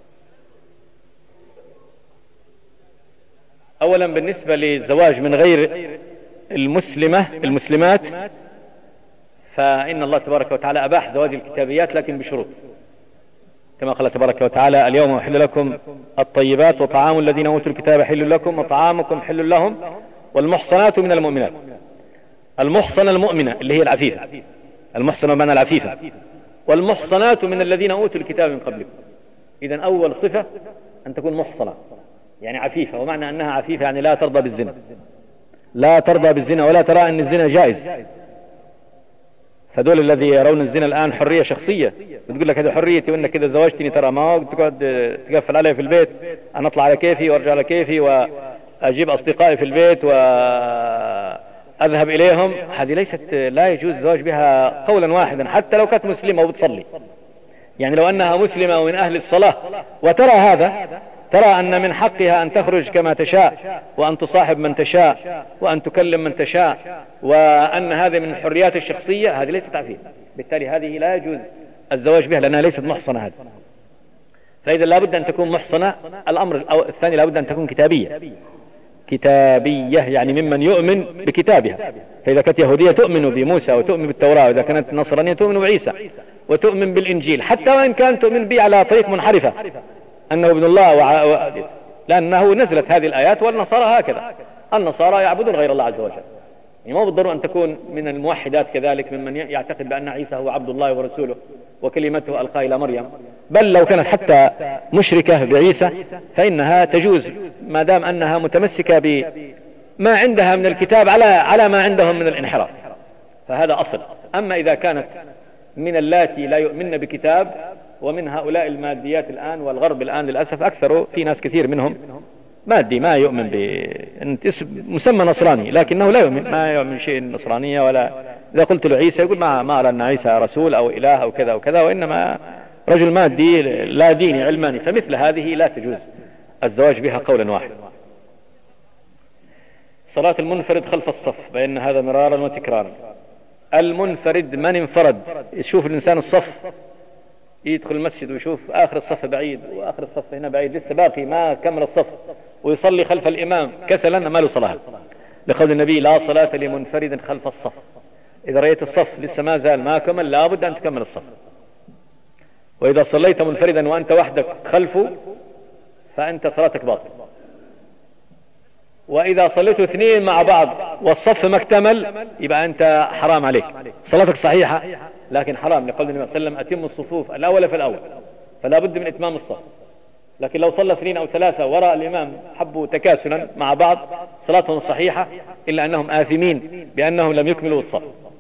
أولا بالنسبة للزواج من غير المسلمة المسلمات فإن الله تبارك وتعالى أباح زواج الكتابيات لكن بشروط، كما قال تبارك وتعالى اليوم أحل لكم الطيبات وطعام الذين أوتوا الكتاب حل لكم وطعامكم حل لهم والمحصنات من المؤمنات. المحصنة المؤمنة اللي هي العفيفة، المحصنة بمعنى العفيفة، والمحصنات من الذين أوتوا الكتاب من قبلكم. إذن أول صفة أن تكون محصنة يعني عفيفة، ومعنى أنها عفيفة يعني لا ترضى بالزنا، لا ترضى بالزنا ولا ترى أن الزنا جائز. فدول الذي يرون الزنا الآن حرية شخصية، بتقول لك هذه حريتي وإنك كذا زوجتني ترى ما تقعد تقفل علي في البيت، أنا أطلع على كيفي وأرجع على كيفي وأجيب أصدقائي في البيت وأذهب إليهم. هذه ليست، لا يجوز الزواج بها قولا واحدا حتى لو كانت مسلمة وبتصلي. يعني لو أنها مسلمة ومن أهل الصلاة وترى هذا ترى أن من حقها أن تخرج كما تشاء، وأن تصاحب من تشاء، وأن تكلم من تشاء، وأن هذه من الحريات الشخصية، هذه ليست عفيفة، بالتالي هذه لا يجوز الزواج بها لأنها ليست محصنة هذه. فإذا لابد أن تكون محصنة. الأمر الثاني لابد أن تكون كتابية، كتابية يعني ممن يؤمن بكتابها. فإذا كانت يهودية تؤمن بموسى وتؤمن بالتوراة، وإذا كانت نصرانية تؤمن بعيسى وتؤمن بالإنجيل، حتى وإن كانت تؤمن به على طريق منحرفة أنه ابن الله وع... و... لأنه نزلت هذه الآيات، والنصارى هكذا، النصارى يعبدون غير الله عز وجل. يعني ما بالضرورة أن تكون من الموحدات كذلك ممن يعتقد بأن عيسى هو عبد الله ورسوله وكلمته ألقاها إلى مريم، بل لو كانت حتى مشركة بعيسى فإنها تجوز ما دام أنها متمسكة بما عندها من الكتاب على على ما عندهم من الانحراف، فهذا أصل. أما إذا كانت من اللاتي لا يؤمن بكتاب، ومن هؤلاء الماديات الآن والغرب الآن للأسف أكثر، في ناس كثير منهم مادي ما يؤمن ب مسمى نصراني لكنه لا يؤمن، ما يؤمن شيء النصرانية، ولا إذا قلت له عيسى يقول ما ما أرى أن عيسى رسول أو إله أو كذا وكذا، وإنما رجل مادي لا ديني علماني. فمثل هذه لا تجوز الزواج بها قولا واحد. صلاة المنفرد خلف الصف، بأن هذا مرارا وتكرارا. المنفرد من انفرد، يشوف الإنسان الصف، يدخل المسجد ويشوف آخر الصف بعيد وآخر الصف هنا بعيد، لسه باقي ما كمل الصف، ويصلي خلف الإمام كسلا، ما له صلاة، لقول النبي لا صلاة لمنفرد خلف الصف. إذا رأيت الصف لسه ما زال ما كمل لابد أن تكمل الصف. وإذا صليت منفردا وأنت وحدك خلفه فأنت صلاتك باطل. وإذا صليتوا اثنين مع بعض والصف ما اكتمل يبقى أنت حرام عليك، صلاتك صحيحة لكن حرام، لقول النبي صلى الله عليه وسلم أتم الصفوف الأول في الأول، فلا بد من إتمام الصف. لكن لو صلى اثنين أو ثلاثة وراء الإمام حبوا تكاسلا مع بعض صلاتهم صحيحة، إلا أنهم آثمين بأنهم لم يكملوا الصف.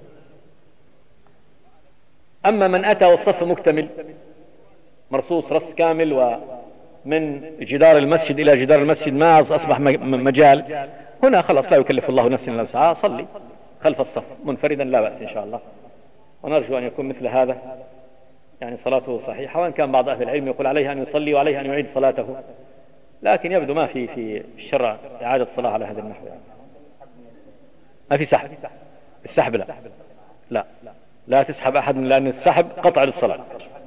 أما من أتى والصف مكتمل مرصوص رص كامل، ومن جدار المسجد إلى جدار المسجد ما أصبح مجال، هنا خلاص لا يكلف الله نفسا إلا وسعها، صلي خلف الصف منفردا لا بأس إن شاء الله. ونرجو أن يكون مثل هذا يعني صلاته صحيحة، وإن كان بعض أهل العلم يقول عليه أن يصلي وعليه أن يعيد صلاته، لكن يبدو ما في في الشرع إعادة الصلاة على هذا النحو يعني. ما في سحب، السحب لا لا لا تسحب أحد، لأن السحب قطع للصلاة.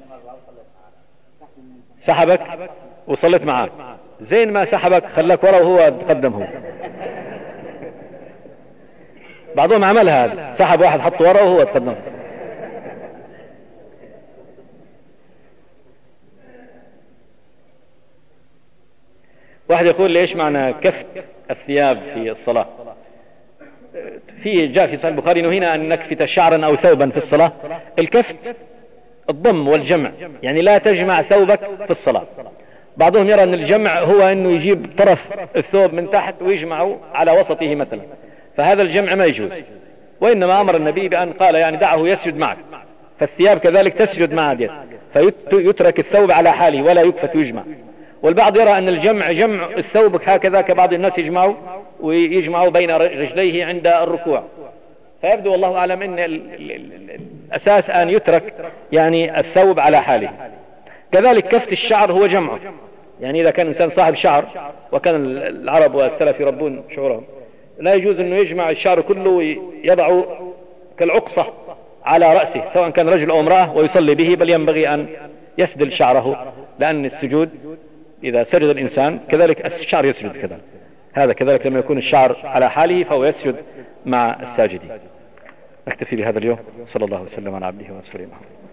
سحبك وصلت معاه زين، ما سحبك خلاك ورا وهو تقدمه. بعضهم عمل هذا، سحب واحد حط ورا وهو تقدمه. واحد يقول ليش معنى كفت الثياب في الصلاة؟ في جاء في صحيح البخاري نهينا أن نكفت شعرا أو ثوبا في الصلاة. الكفت الضم والجمع، يعني لا تجمع ثوبك في الصلاة. بعضهم يرى أن الجمع هو أنه يجيب طرف الثوب من تحت ويجمعه على وسطه مثلا، فهذا الجمع ما يجوز، وإنما أمر النبي بأن قال يعني دعه يسجد معك، فالثياب كذلك تسجد مع ديت، فيترك الثوب على حاله ولا يكفت ويجمع. والبعض يرى أن الجمع جمع الثوب هكذا كبعض الناس يجمعوا ويجمعوا بين رجليه عند الركوع، فيبدو والله أعلم أن الأساس أن يترك يعني الثوب على حاله. كذلك كفت الشعر هو جمعه، يعني إذا كان إنسان صاحب شعر، وكان العرب والسلف يربون شعورهم، لا يجوز أنه يجمع الشعر كله ويضعه كالعقصة على رأسه سواء كان رجل أو امرأة ويصلي به، بل ينبغي أن يسدل شعره، لأن السجود إذا سجد الإنسان كذلك الشعر يسجد كذلك. هذا كذلك لما يكون الشعر على حاله فهو يسجد مع الساجدين. أكتفي بهذا اليوم، صلى الله وسلم على عبده ورسوله محمد.